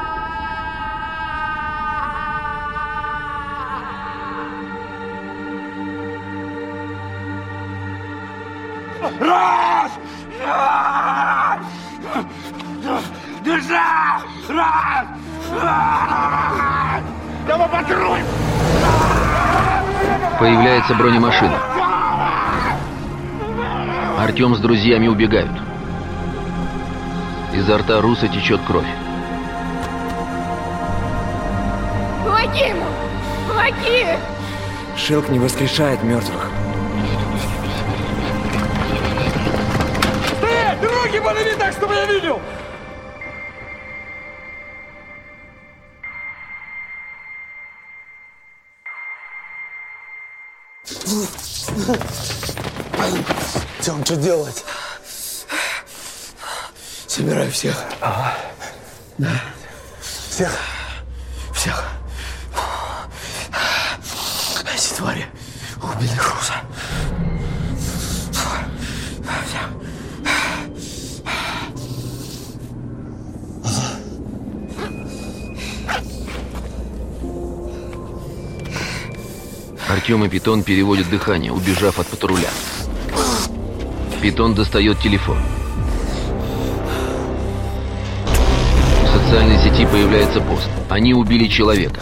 Раз! Держи! Раз! Давай патруль! Появляется бронемашина. Артем с друзьями убегают. Изо рта Руса течет кровь. Помоги ему! Помоги! Шелк не воскрешает мертвых. Стоять! Руки подними так, чтобы я видел! Тём, что делать? Собирай всех. Ага. Да. Всех? Всех. Эти твари убили Руса. Артем и Питон переводят дыхание, убежав от патруля. Питон достает телефон. В социальной сети появляется пост. Они убили человека.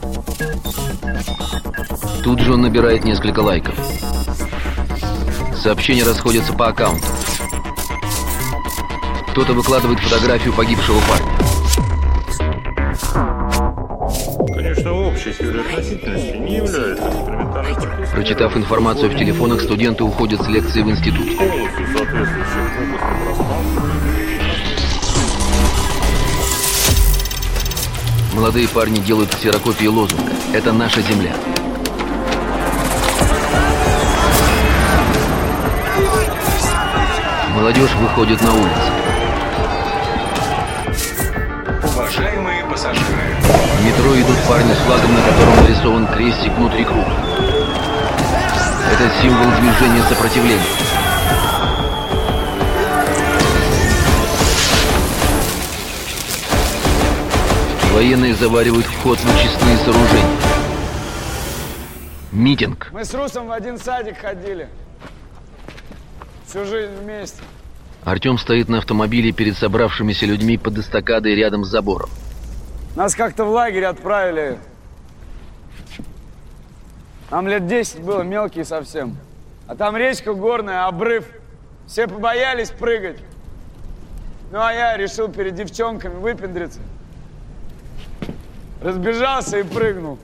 Тут же он набирает несколько лайков. Сообщения расходятся по аккаунтам. Кто-то выкладывает фотографию погибшего парня. Конечно, общей силой относительности не является экспериментальной практикой. Прочитав информацию в телефонах, студенты уходят с лекции в институт. Полностью соответствующих области пространства. Молодые парни делают ксерокопии лозунга «Это наша земля». Молодежь выходит на улицу. Уважаемые пассажиры. В метро идут парни с флагом, на котором нарисован крестик внутри круга. Это символ движения сопротивления. Военные заваривают вход в очистные сооружения. Митинг. Мы с Русом в один садик ходили. Всю жизнь вместе. Артем стоит на автомобиле перед собравшимися людьми под эстакадой рядом с забором. Нас как-то в лагерь отправили. Нам лет десять было, мелкие совсем. А там речка горная, обрыв. Все побоялись прыгать. Ну, а я решил перед девчонками выпендриться. Разбежался и прыгнул.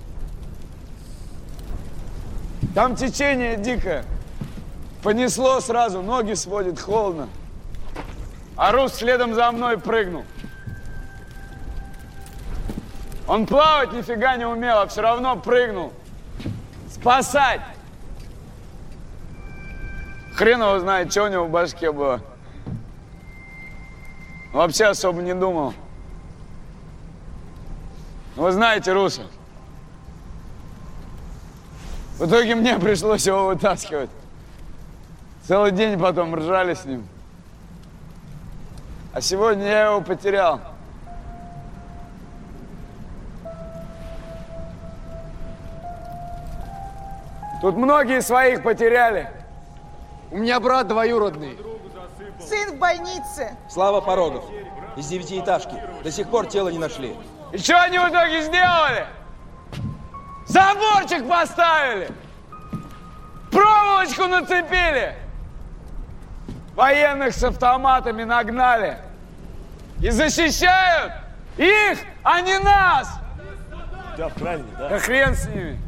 Там течение дикое. Понесло сразу, ноги сводит, холодно. А Рус следом за мной прыгнул. Он плавать нифига не умел, а все равно прыгнул. Спасать! Хрен его знает, что у него в башке было. Вообще особо не думал. Вы знаете Руса. В итоге мне пришлось его вытаскивать. Целый день потом ржали с ним. А сегодня я его потерял. Тут многие своих потеряли. У меня брат двоюродный. Сын в больнице. Слава Порогов. Из девятиэтажки. До сих пор тело не нашли. И что они в итоге сделали? Заборчик поставили! Проволочку нацепили! Военных с автоматами нагнали. И защищают их, а не нас! Да, правильно, да? Да хрен с ними.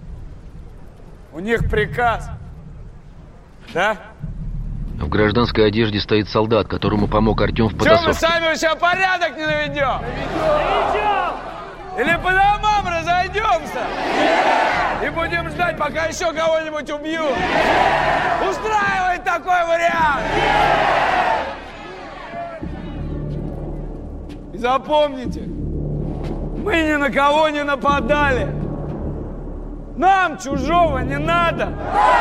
У них приказ. Да? В гражданской одежде стоит солдат, которому помог Артем в Что, мы потасовке. сами сейчас порядок не наведем? Наведем! Или по домам разойдемся? И будем ждать, пока еще кого-нибудь убьют. Устраивает такой вариант. И запомните, мы ни на кого не нападали. Нам чужого не надо.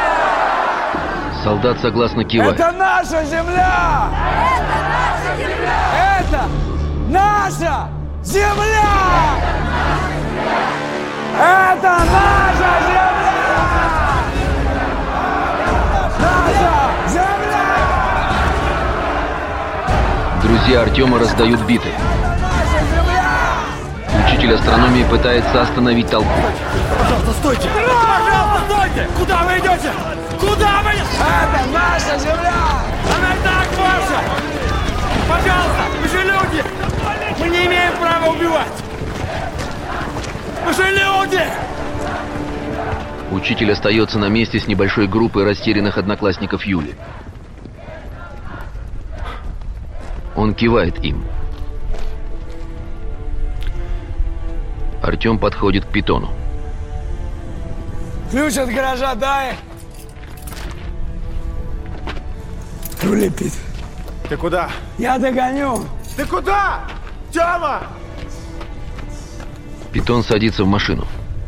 Солдат согласно кивает. Это наша земля! Это наша земля! Это наша земля! Наша земля! Друзья Артема раздают биты. Учитель астрономии пытается остановить толпу. Пожалуйста, стойте! Пожалуйста, стойте! Куда вы идете? Куда вы? Это наша земля! Она и так ваша! Пожалуйста, мы же люди! Мы не имеем права убивать! Мы же люди! Учитель остается на месте с небольшой группой растерянных одноклассников Юли. Он кивает им. Артем подходит к питону. Ключ от гаража дай! Рули, Пит. Ты куда? Я догоню. Ты куда? Тёма! Питон садится в машину.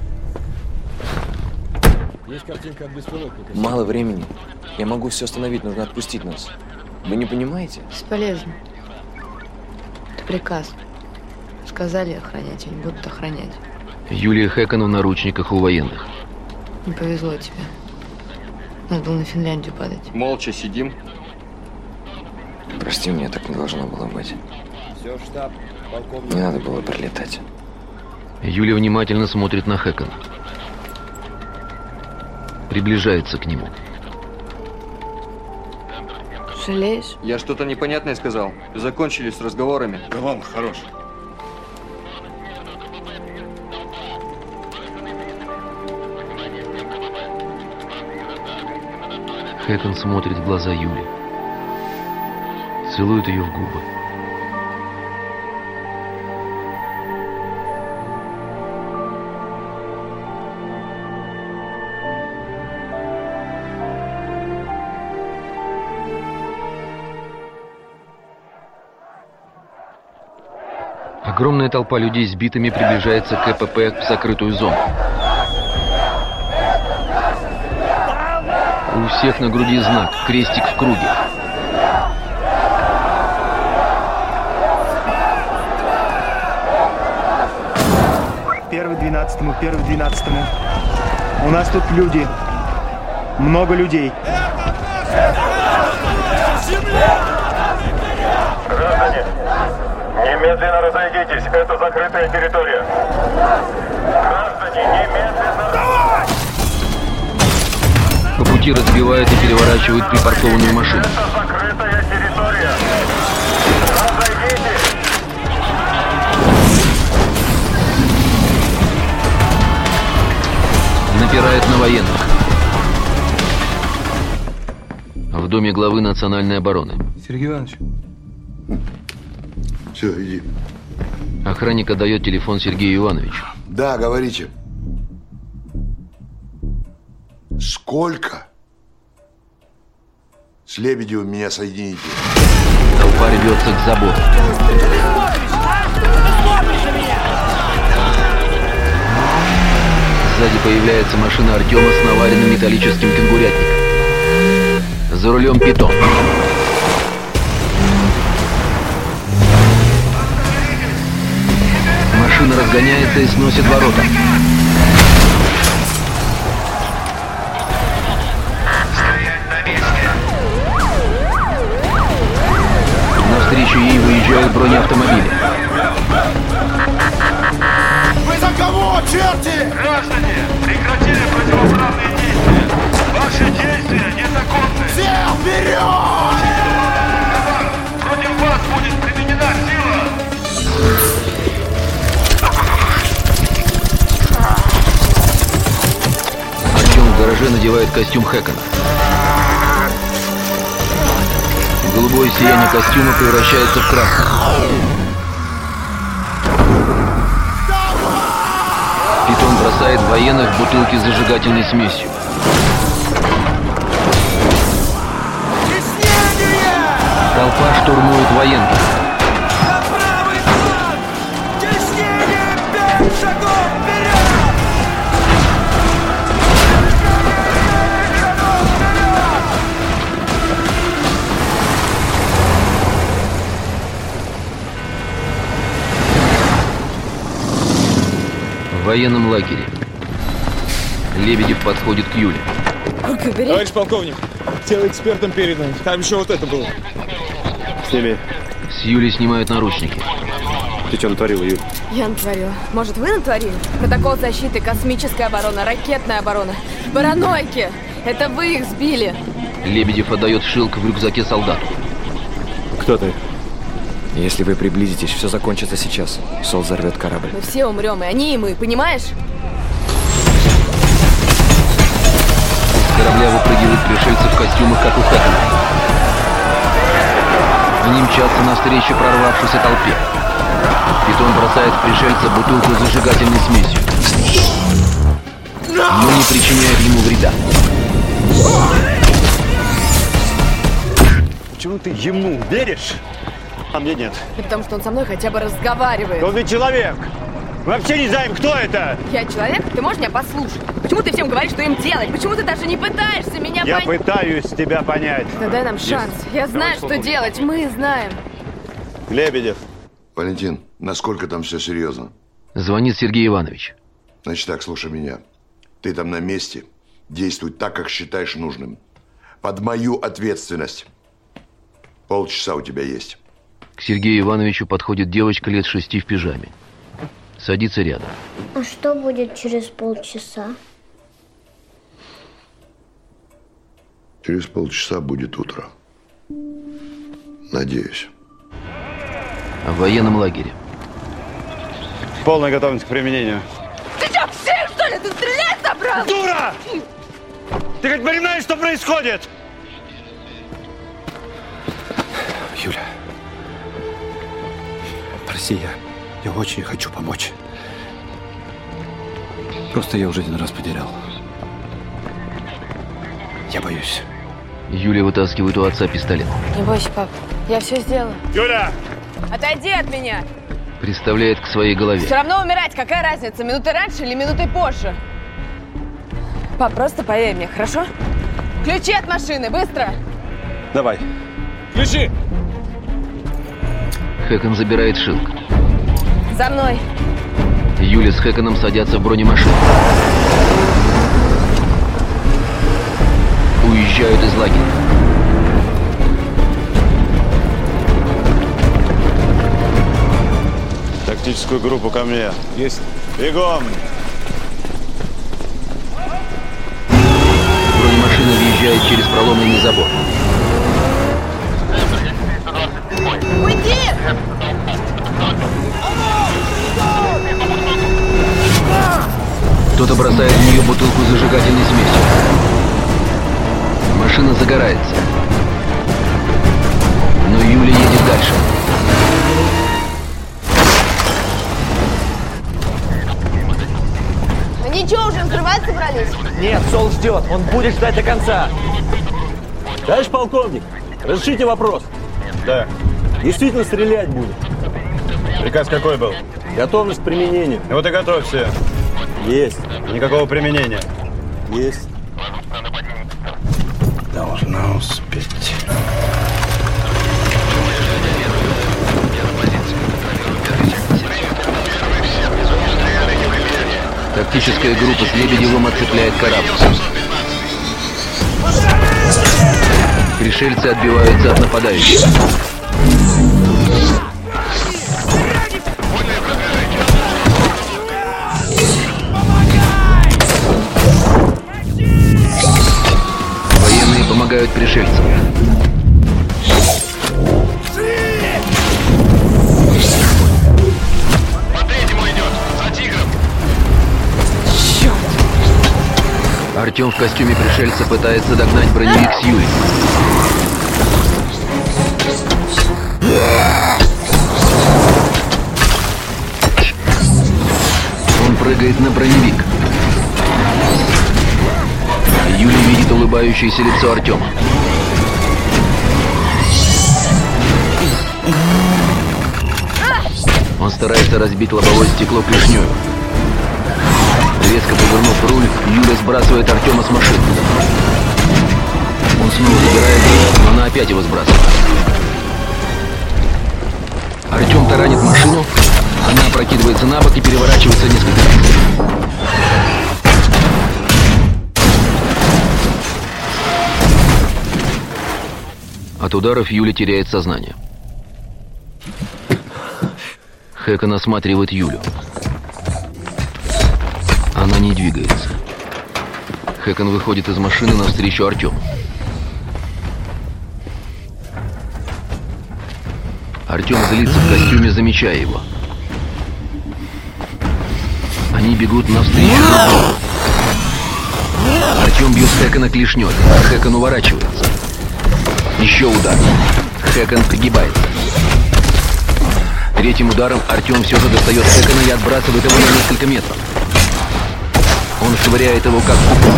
Есть картинка от беспилотника. Мало времени. Я могу все остановить, нужно отпустить нас. Вы не понимаете? Бесполезно. Это приказ. Сказали охранять, они будут охранять. Юлия Хэкон в наручниках у военных. Не повезло тебе. Надо было на Финляндию падать. Молча сидим. Прости, мне так не должно было быть. Все, штаб, полковник. Не надо было прилетать. Юля внимательно смотрит на Хэкона. Приближается к нему. Жалеешь? Я что-то непонятное сказал. Закончили с разговорами. Да ладно, хорош. Хэкон смотрит в глаза Юли. Целует ее в губы. Огромная толпа людей с битами приближается к КПП в закрытую зону. У всех на груди знак, крестик в круге. Первый двенадцатому, первый двенадцатому. У нас тут люди. Много людей. Граждане, немедленно разойдитесь. Это закрытая территория. Граждане, немедленно... Давай! По пути разбивают и переворачивают припаркованную машину. Это закрытая территория. Разойдитесь. Напирают на военных. В доме главы национальной обороны. Сергей Иванович. Все, иди. Охранник отдает телефон Сергею Ивановичу. Да, говорите. Сколько? С Лебедевым меня соедините. Толпа рвется к забору. Сзади появляется машина Артема с наваренным металлическим кенгурятником. За рулем питон. Машина разгоняется и сносит ворота. Навстречу ей выезжают бронеавтомобили. Вы за кого, черти? Граждане, прекратили противоправные действия. Ваш Ваши действия незаконны! Все вперед! Против вас будет применена сила! Артем в гараже надевает костюм Хэкона. Голубое сияние костюма превращается в красный. Питон бросает военных в бутылки с зажигательной смесью. Толпа штурмует военных. В военном лагере. Лебедев подходит к Юле. Товарищ полковник, тело экспертам передано. Там еще вот это было. Сними. С Юли снимают наручники. Ты что натворила, Юль? Я натворила. Может, вы натворили? Протокол защиты, космическая оборона, ракетная оборона, паранойки. Это вы их сбили. Лебедев отдает шилк в рюкзаке солдату. Кто ты? Если вы приблизитесь, все закончится сейчас. Сол взорвет корабль. Мы все умрем, и они, и мы, понимаешь? Из корабля выпрыгивают пришельцы в костюмах, как у Хэкона. Они мчатся навстречу прорвавшейся толпе. Питон бросает в пришельца бутылку с зажигательной смесью, но не причиняет ему вреда. Почему ты ему веришь, а мне нет? И потому что он со мной хотя бы разговаривает. Он ведь человек. Мы вообще не знаем, кто это. Я человек? Ты можешь меня послушать? Почему ты всем говоришь, что им делать? Почему ты даже не пытаешься меня Я понять? пытаюсь тебя понять. Да дай нам шанс. Есть. Я знаю, что делать. Мы знаем. Лебедев. Валентин, насколько там все серьезно? Звонит Сергей Иванович. Значит так, слушай меня. Ты там на месте. Действуй так, как считаешь нужным. Под мою ответственность. Полчаса у тебя есть. К Сергею Ивановичу подходит девочка лет шести в пижаме. Садится рядом. А что будет через полчаса? Через полчаса будет утро. Надеюсь. В военном лагере. Полная готовность к применению. Ты что, псих, что ли? Ты стрелять собрался? Дура! Ты хоть понимаешь, что происходит? Юля, прости, я, я очень хочу помочь. Просто я уже один раз потерял. Я боюсь. Юля вытаскивает у отца пистолет. Не бойся, пап. Я все сделала. Юля! Отойди от меня! Приставляет к своей голове. Все равно умирать, какая разница, минутой раньше или минутой позже? Пап, просто поверь мне, хорошо? Ключи от машины, быстро! Давай. Ключи! Хэкон забирает шилк. За мной! Юля с Хэконом садятся в бронемашину. Уезжают из лагеря. Тактическую группу ко мне. Есть. Бегом! Бронемашина въезжает через проломленный забор. Уйди! Кто-то бросает в нее бутылку с зажигательной смесью. Машина загорается. Но Юля едет дальше. Они что, уже взрывать собрались? Нет, Сол ждет. Он будет ждать до конца. Товарищ полковник, разрешите вопрос? Да. Действительно стрелять будет? Приказ какой был? Готовность к применению. Ну вот и готовься. Есть. Никакого применения. Есть. Должна успеть. Тактическая группа с Лебедевым отцепляет корабль. Пришельцы отбиваются от нападающих. настигают пришельцев. Артем в костюме пришельца пытается догнать броневик с Юлей. Он прыгает на броневик. Юля видит улыбающееся лицо Артема. Он старается разбить лобовое стекло клешнёй. Резко повернув руль, Юля сбрасывает Артема с машины. Он снова забирает ее, но она опять его сбрасывает. Артем таранит машину, она опрокидывается на бок и переворачивается несколько раз. От ударов Юля теряет сознание. Хэкон осматривает Юлю. Она не двигается. Хэкон выходит из машины навстречу Артему. Артем злится в костюме, замечая его. Они бегут навстречу. Артем бьет Хэкона клешней. Хэкон уворачивается. Еще удар. Хэкон пригибается. Третьим ударом Артем все же достает Хэкона и отбрасывает его на несколько метров. Он швыряет его как куклу.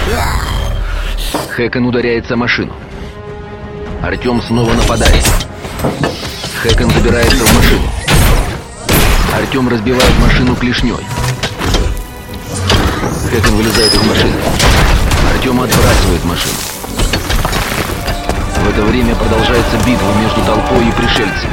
Хэкон ударяется о машину. Артем снова нападает. Хэкон забирается в машину. Артем разбивает машину клешней. Хэкон вылезает из машины. Артем отбрасывает машину. В это время продолжается битва между толпой и пришельцами.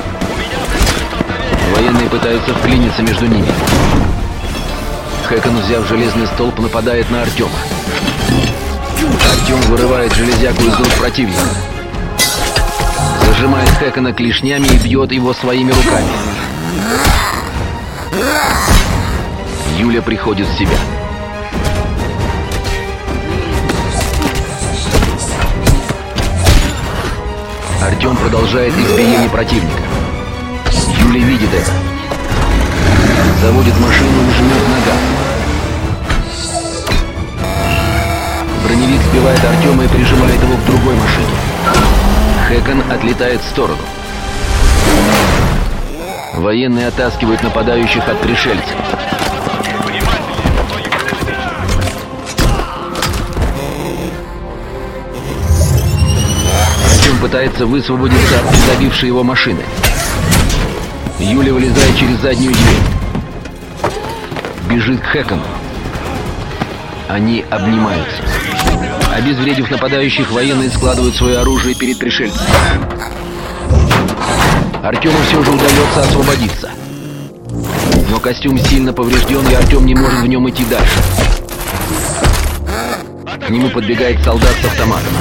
Военные пытаются вклиниться между ними. Хэкон, взяв железный столб, нападает на Артема. Артем вырывает железяку из рук противника. Зажимает Хэкона клешнями и бьет его своими руками. Юля приходит в себя. Артем продолжает избиение противника. Юля видит это. Заводит машину и жмет на газ. Броневик сбивает Артема и прижимает его к другой машине. Хэкон отлетает в сторону. Военные оттаскивают нападающих от пришельцев. Артем пытается высвободиться от придавившей его машины. Юля вылезает через заднюю дверь. Бежит к Хэкону. Они обнимаются. Обезвредив нападающих, военные складывают свое оружие перед пришельцами. Артему все же удается освободиться. Но костюм сильно поврежден, и Артем не может в нем идти дальше. К нему подбегает солдат с автоматом.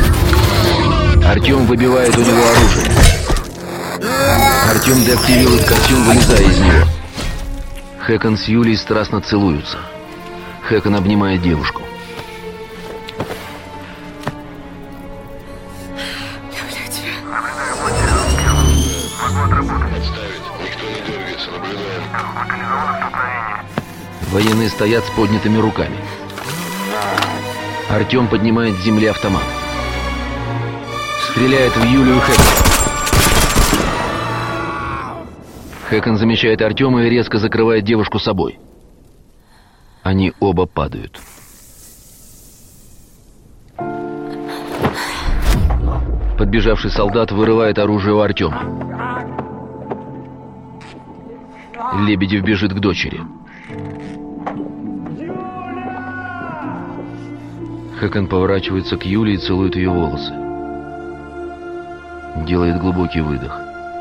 Артем выбивает у него оружие. Артем деактивирует костюм, вылезая из него. Хэкон с Юлей страстно целуются. Хэкон обнимает девушку. Люблю тебя. Военные стоят с поднятыми руками. Артем поднимает с земли автомат. Стреляет в Юлю и Хэкона. Хэкон замечает Артема и резко закрывает девушку собой. Они оба падают. Подбежавший солдат вырывает оружие у Артема. Лебедев бежит к дочери. Хэкон поворачивается к Юле и целует ее волосы. Делает глубокий выдох.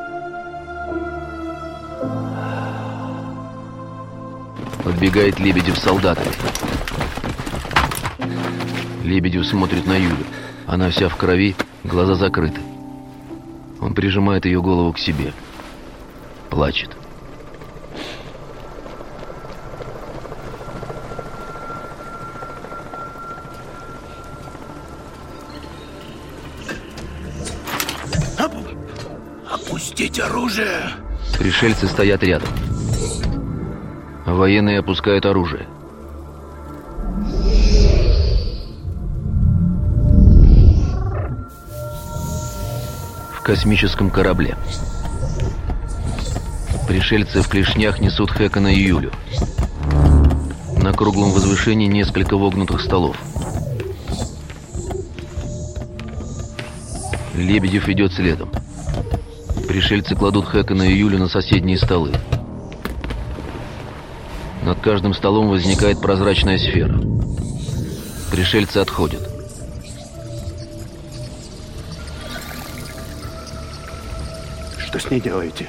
Подбегает Лебедев с солдатами. Лебедев смотрит на Юлю. Она вся в крови, глаза закрыты. Он прижимает ее голову к себе. Плачет. Опустить оружие! Пришельцы стоят рядом. Военные опускают оружие. В космическом корабле. Пришельцы в клешнях несут Хэкона и Юлю. На круглом возвышении несколько вогнутых столов. Лебедев идет следом. Пришельцы кладут Хэкона и Юлю на соседние столы. Над каждым столом возникает прозрачная сфера. Пришельцы отходят. Что с ней делаете?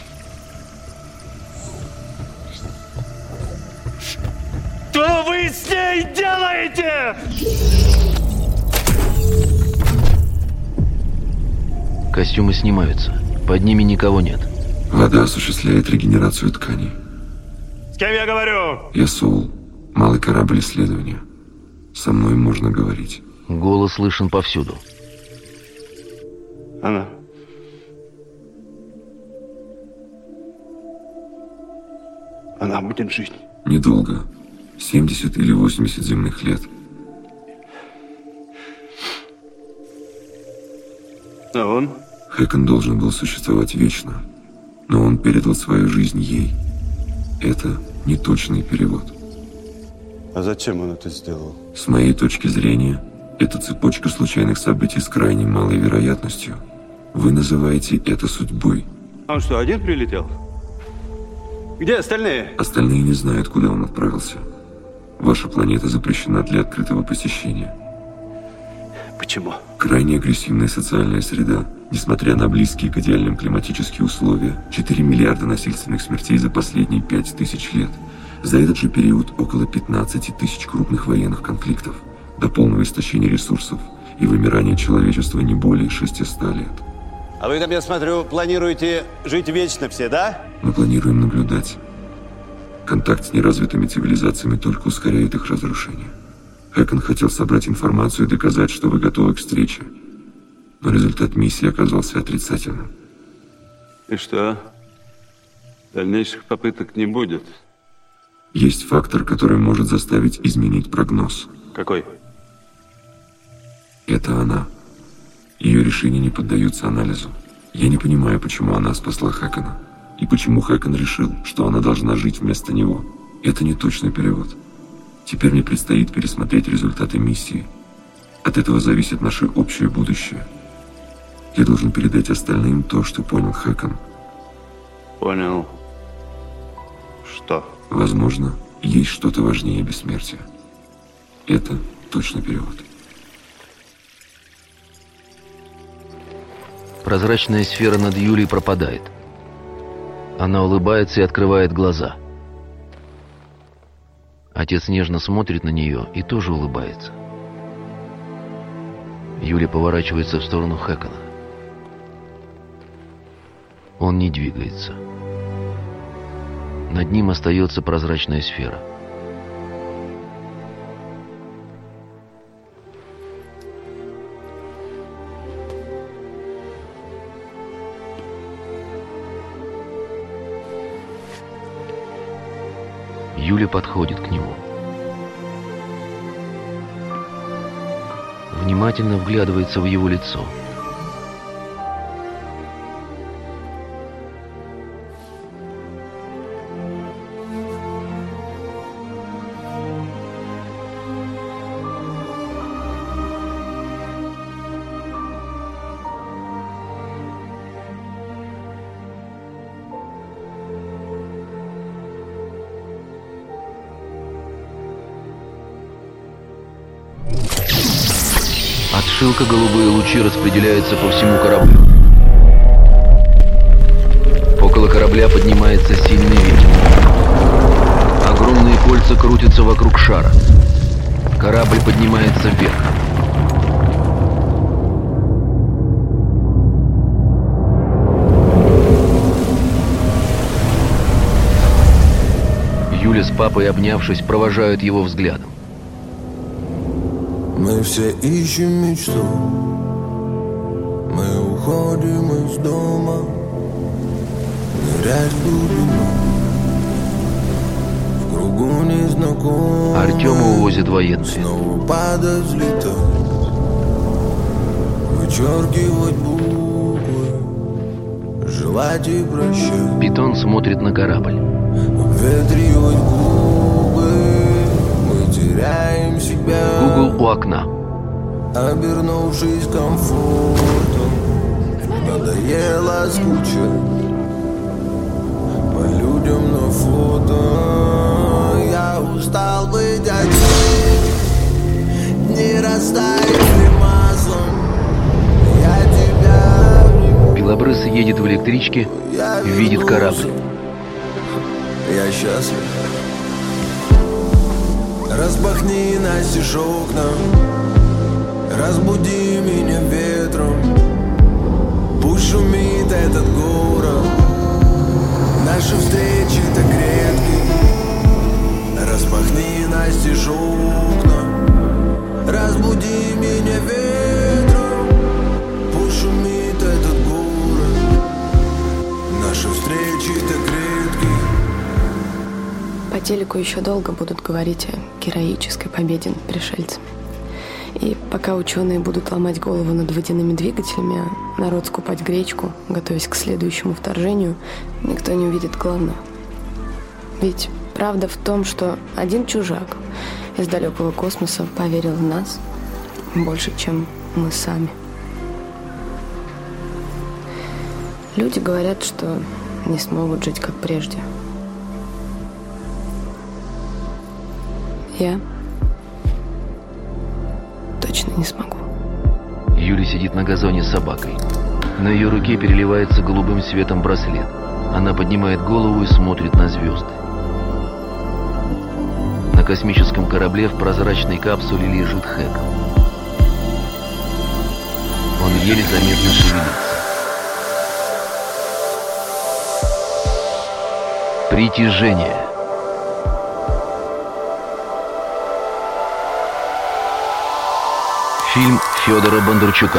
Что вы с ней делаете? Костюмы снимаются. Под ними никого нет. Вода осуществляет регенерацию тканей. С кем я говорю? Я Соул. Малый корабль исследования. Со мной можно говорить. Голос слышен повсюду. Она. Она будет жить. Недолго. семьдесят или восемьдесят земных лет. А он? Хэкон должен был существовать вечно, но он передал свою жизнь ей. Это неточный перевод. А зачем он это сделал? С моей точки зрения, это цепочка случайных событий с крайне малой вероятностью. Вы называете это судьбой. А он что, один прилетел? Где остальные? Остальные не знают, куда он отправился. Ваша планета запрещена для открытого посещения. Почему? Крайне агрессивная социальная среда. Несмотря на близкие к идеальным климатические условия, четыре миллиарда насильственных смертей за последние пять тысяч лет. За этот же период около пятнадцати тысяч крупных военных конфликтов, до полного истощения ресурсов и вымирания человечества не более шестисот лет. А вы там, я смотрю, планируете жить вечно все, да? Мы планируем наблюдать. Контакт с неразвитыми цивилизациями только ускоряет их разрушение. Хэкон хотел собрать информацию и доказать, что вы готовы к встрече. Но результат миссии оказался отрицательным. И что? Дальнейших попыток не будет? Есть фактор, который может заставить изменить прогноз. Какой? Это она. Ее решения не поддаются анализу. Я не понимаю, почему она спасла Хэкона. И почему Хэкон решил, что она должна жить вместо него. Это не точный перевод. Теперь мне предстоит пересмотреть результаты миссии. От этого зависит наше общее будущее. Я должен передать остальным то, что понял Хэкон. Понял. Что? Возможно, есть что-то важнее бессмертия. Это точный перевод. Прозрачная сфера над Юлей пропадает. Она улыбается и открывает глаза. Отец нежно смотрит на нее и тоже улыбается. Юля поворачивается в сторону Хэкона. Он не двигается. Над ним остается прозрачная сфера. Юля подходит к нему. Внимательно вглядывается в его лицо. Отшилка голубые лучи распределяются по всему кораблю. Около корабля поднимается сильный ветер. Огромные кольца крутятся вокруг шара. Корабль поднимается вверх. Юля с папой, обнявшись, провожают его взглядом. Мы все ищем мечту, мы уходим из дома, Артема увозят военные. Питон смотрит на корабль. Гугл у окна. Обернувшись комфортом, надоело скучать по людям на фото. Я устал быть один, не растаяли маслом. Я тебя... Белобрыс едет в электричке, видит корабль. Я счастлив. Распахни настежь окна, разбуди меня ветром. Пусть шумит этот город, наши встречи так редки. Распахни настежь окна, разбуди меня ветром. Пусть шумит этот город, наши встречи так редки. По телеку еще долго будут говорить о героической победе над пришельцами. И пока ученые будут ломать голову над водяными двигателями, а народ скупать гречку, готовясь к следующему вторжению, никто не увидит главного. Ведь правда в том, что один чужак из далекого космоса поверил в нас больше, чем мы сами. Люди говорят, что не смогут жить как прежде. Я точно не смогу. Юля сидит на газоне с собакой. На ее руке переливается голубым светом браслет. Она поднимает голову и смотрит на звезды. На космическом корабле в прозрачной капсуле лежит Хэкон. Он еле заметно шевелится. Притяжение. Фильм Федора Бондарчука.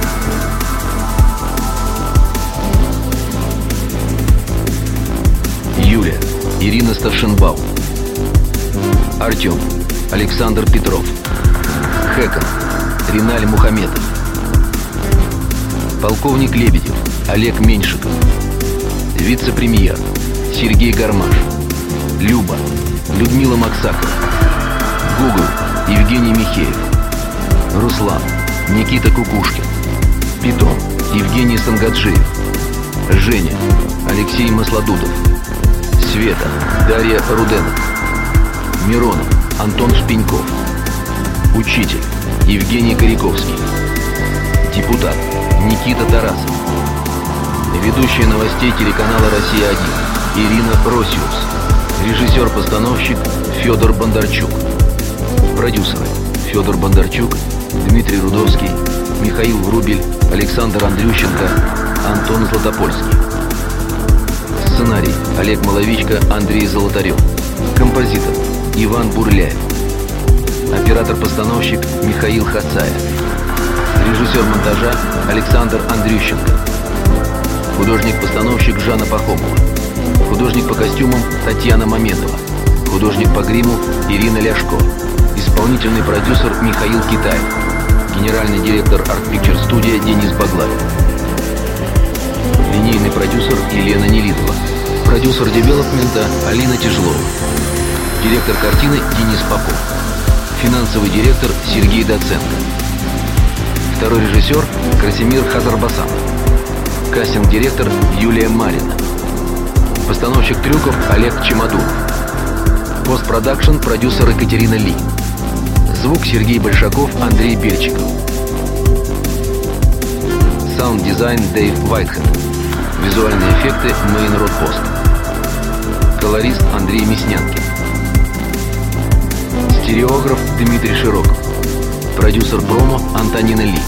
Юля Ирина Старшенбаум. Артем Александр Петров. Хэкон Риналь Мухаметов. Полковник Лебедев Олег Меньшиков. Вице-премьер Сергей Гармаш. Люба Людмила Максакова. Гугл Евгений Михеев. Руслан Никита Кукушкин. Питон Евгений Сангаджиев. Женя Алексей Маслодудов. Света Дарья Руденко. Миронов Антон Шпеньков. Учитель Евгений Коряковский. Депутат Никита Тарасов. Ведущая новостей телеканала «Россия один» Ирина Росиус. Режиссер-постановщик Федор Бондарчук. Продюсеры Федор Бондарчук, Дмитрий Рудовский, Михаил Врубель, Александр Андрющенко, Антон Златопольский. Сценарий Олег Маловичко, Андрей Золотарев. Композитор Иван Бурляев. Оператор-постановщик Михаил Хацая. Режиссер монтажа Александр Андрющенко. Художник-постановщик Жанна Пахомова. Художник по костюмам Татьяна Мамедова. Художник по гриму Ирина Ляшко. Исполнительный продюсер Михаил Китаев. Генеральный директор Art Picture Studio Денис Баглаев. Линейный продюсер Елена Нелидова. Продюсер девелопмента Алина Тяжелова. Директор картины Денис Попов. Финансовый директор Сергей Доценко. Второй режиссер Красимир Хазарбасанов. Кастинг-директор Юлия Марина. Постановщик трюков Олег Чемодуров. Постпродакшн продюсер Екатерина Ли. Звук Сергей Большаков, Андрей Бельчиков. Саунд-дизайн Дэйв Уайтхед. Визуальные эффекты Мейн Род Пост. Колорист Андрей Мяснянкин. Стереограф Дмитрий Широков. Продюсер промо Антонина Ли.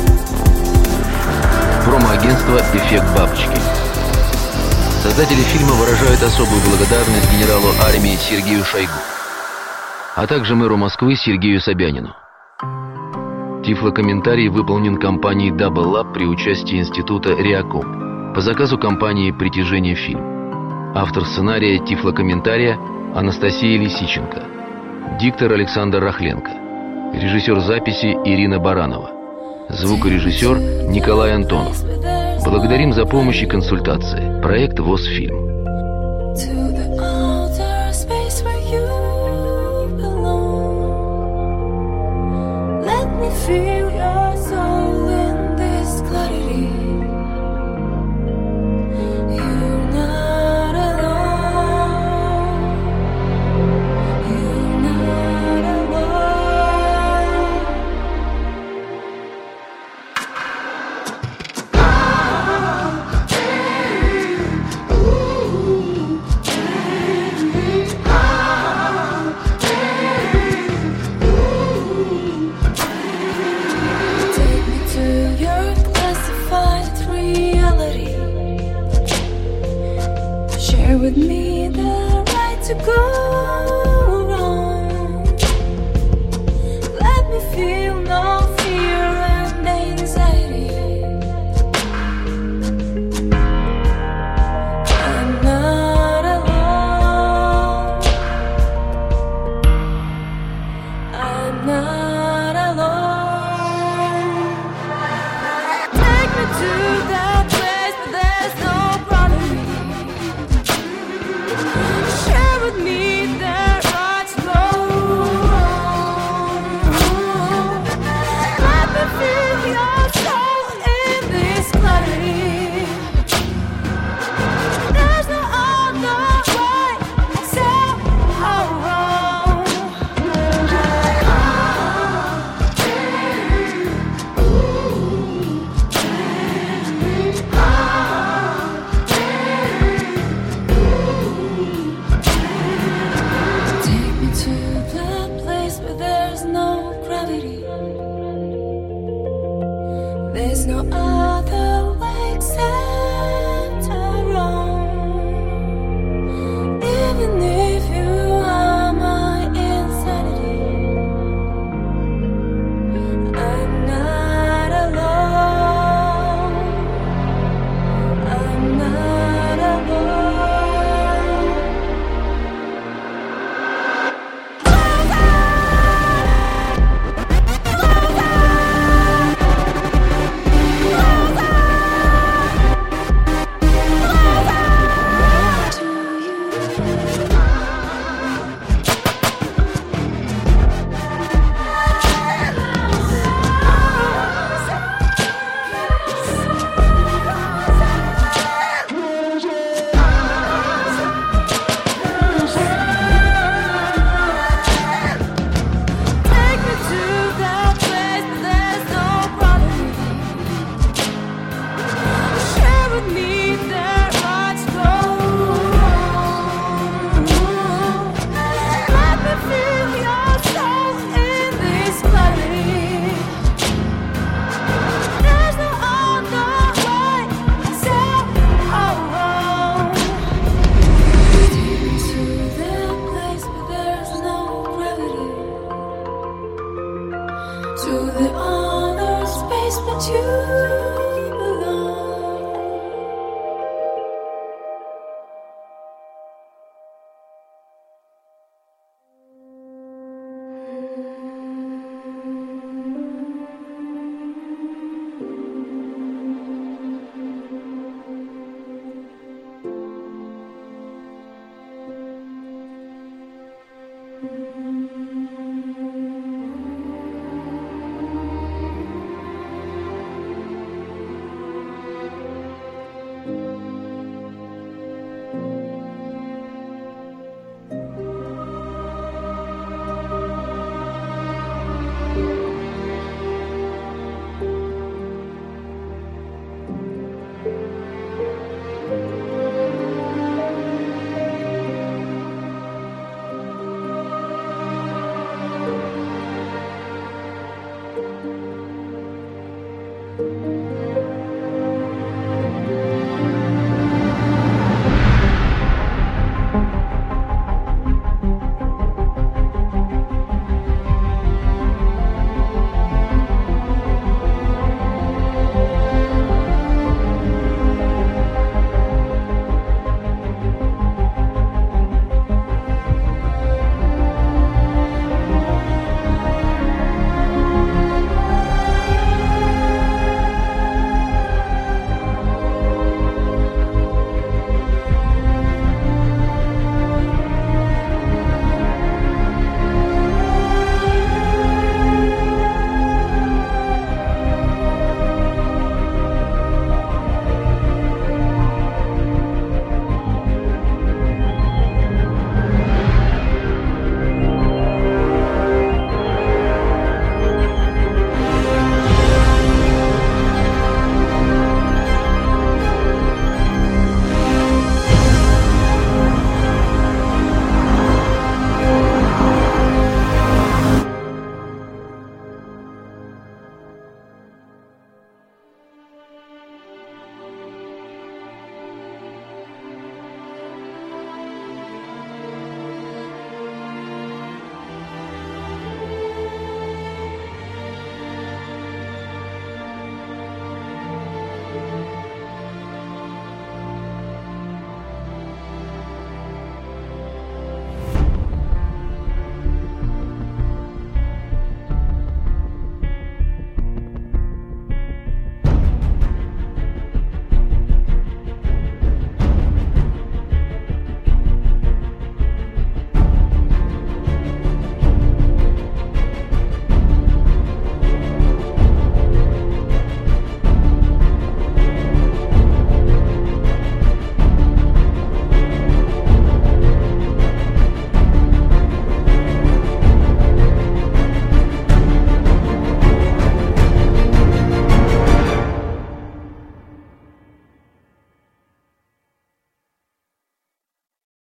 Промо-агентство «Эффект бабочки». Создатели фильма выражают особую благодарность генералу армии Сергею Шойгу, а также мэру Москвы Сергею Собянину. Тифлокомментарий выполнен компанией Double Lab при участии института Реаком. по заказу компании «Притяжение фильм». Автор сценария, тифлокомментария Анастасия Лисиченко. Диктор Александр Рахленко. Режиссер записи Ирина Баранова. Звукорежиссер Николай Антонов. Благодарим за помощь и консультации. Проект «ВОС-фильм». Feel your soul in this clarity. You're not alone. You're not alone. Take me to your classified reality. Share with me the right to go.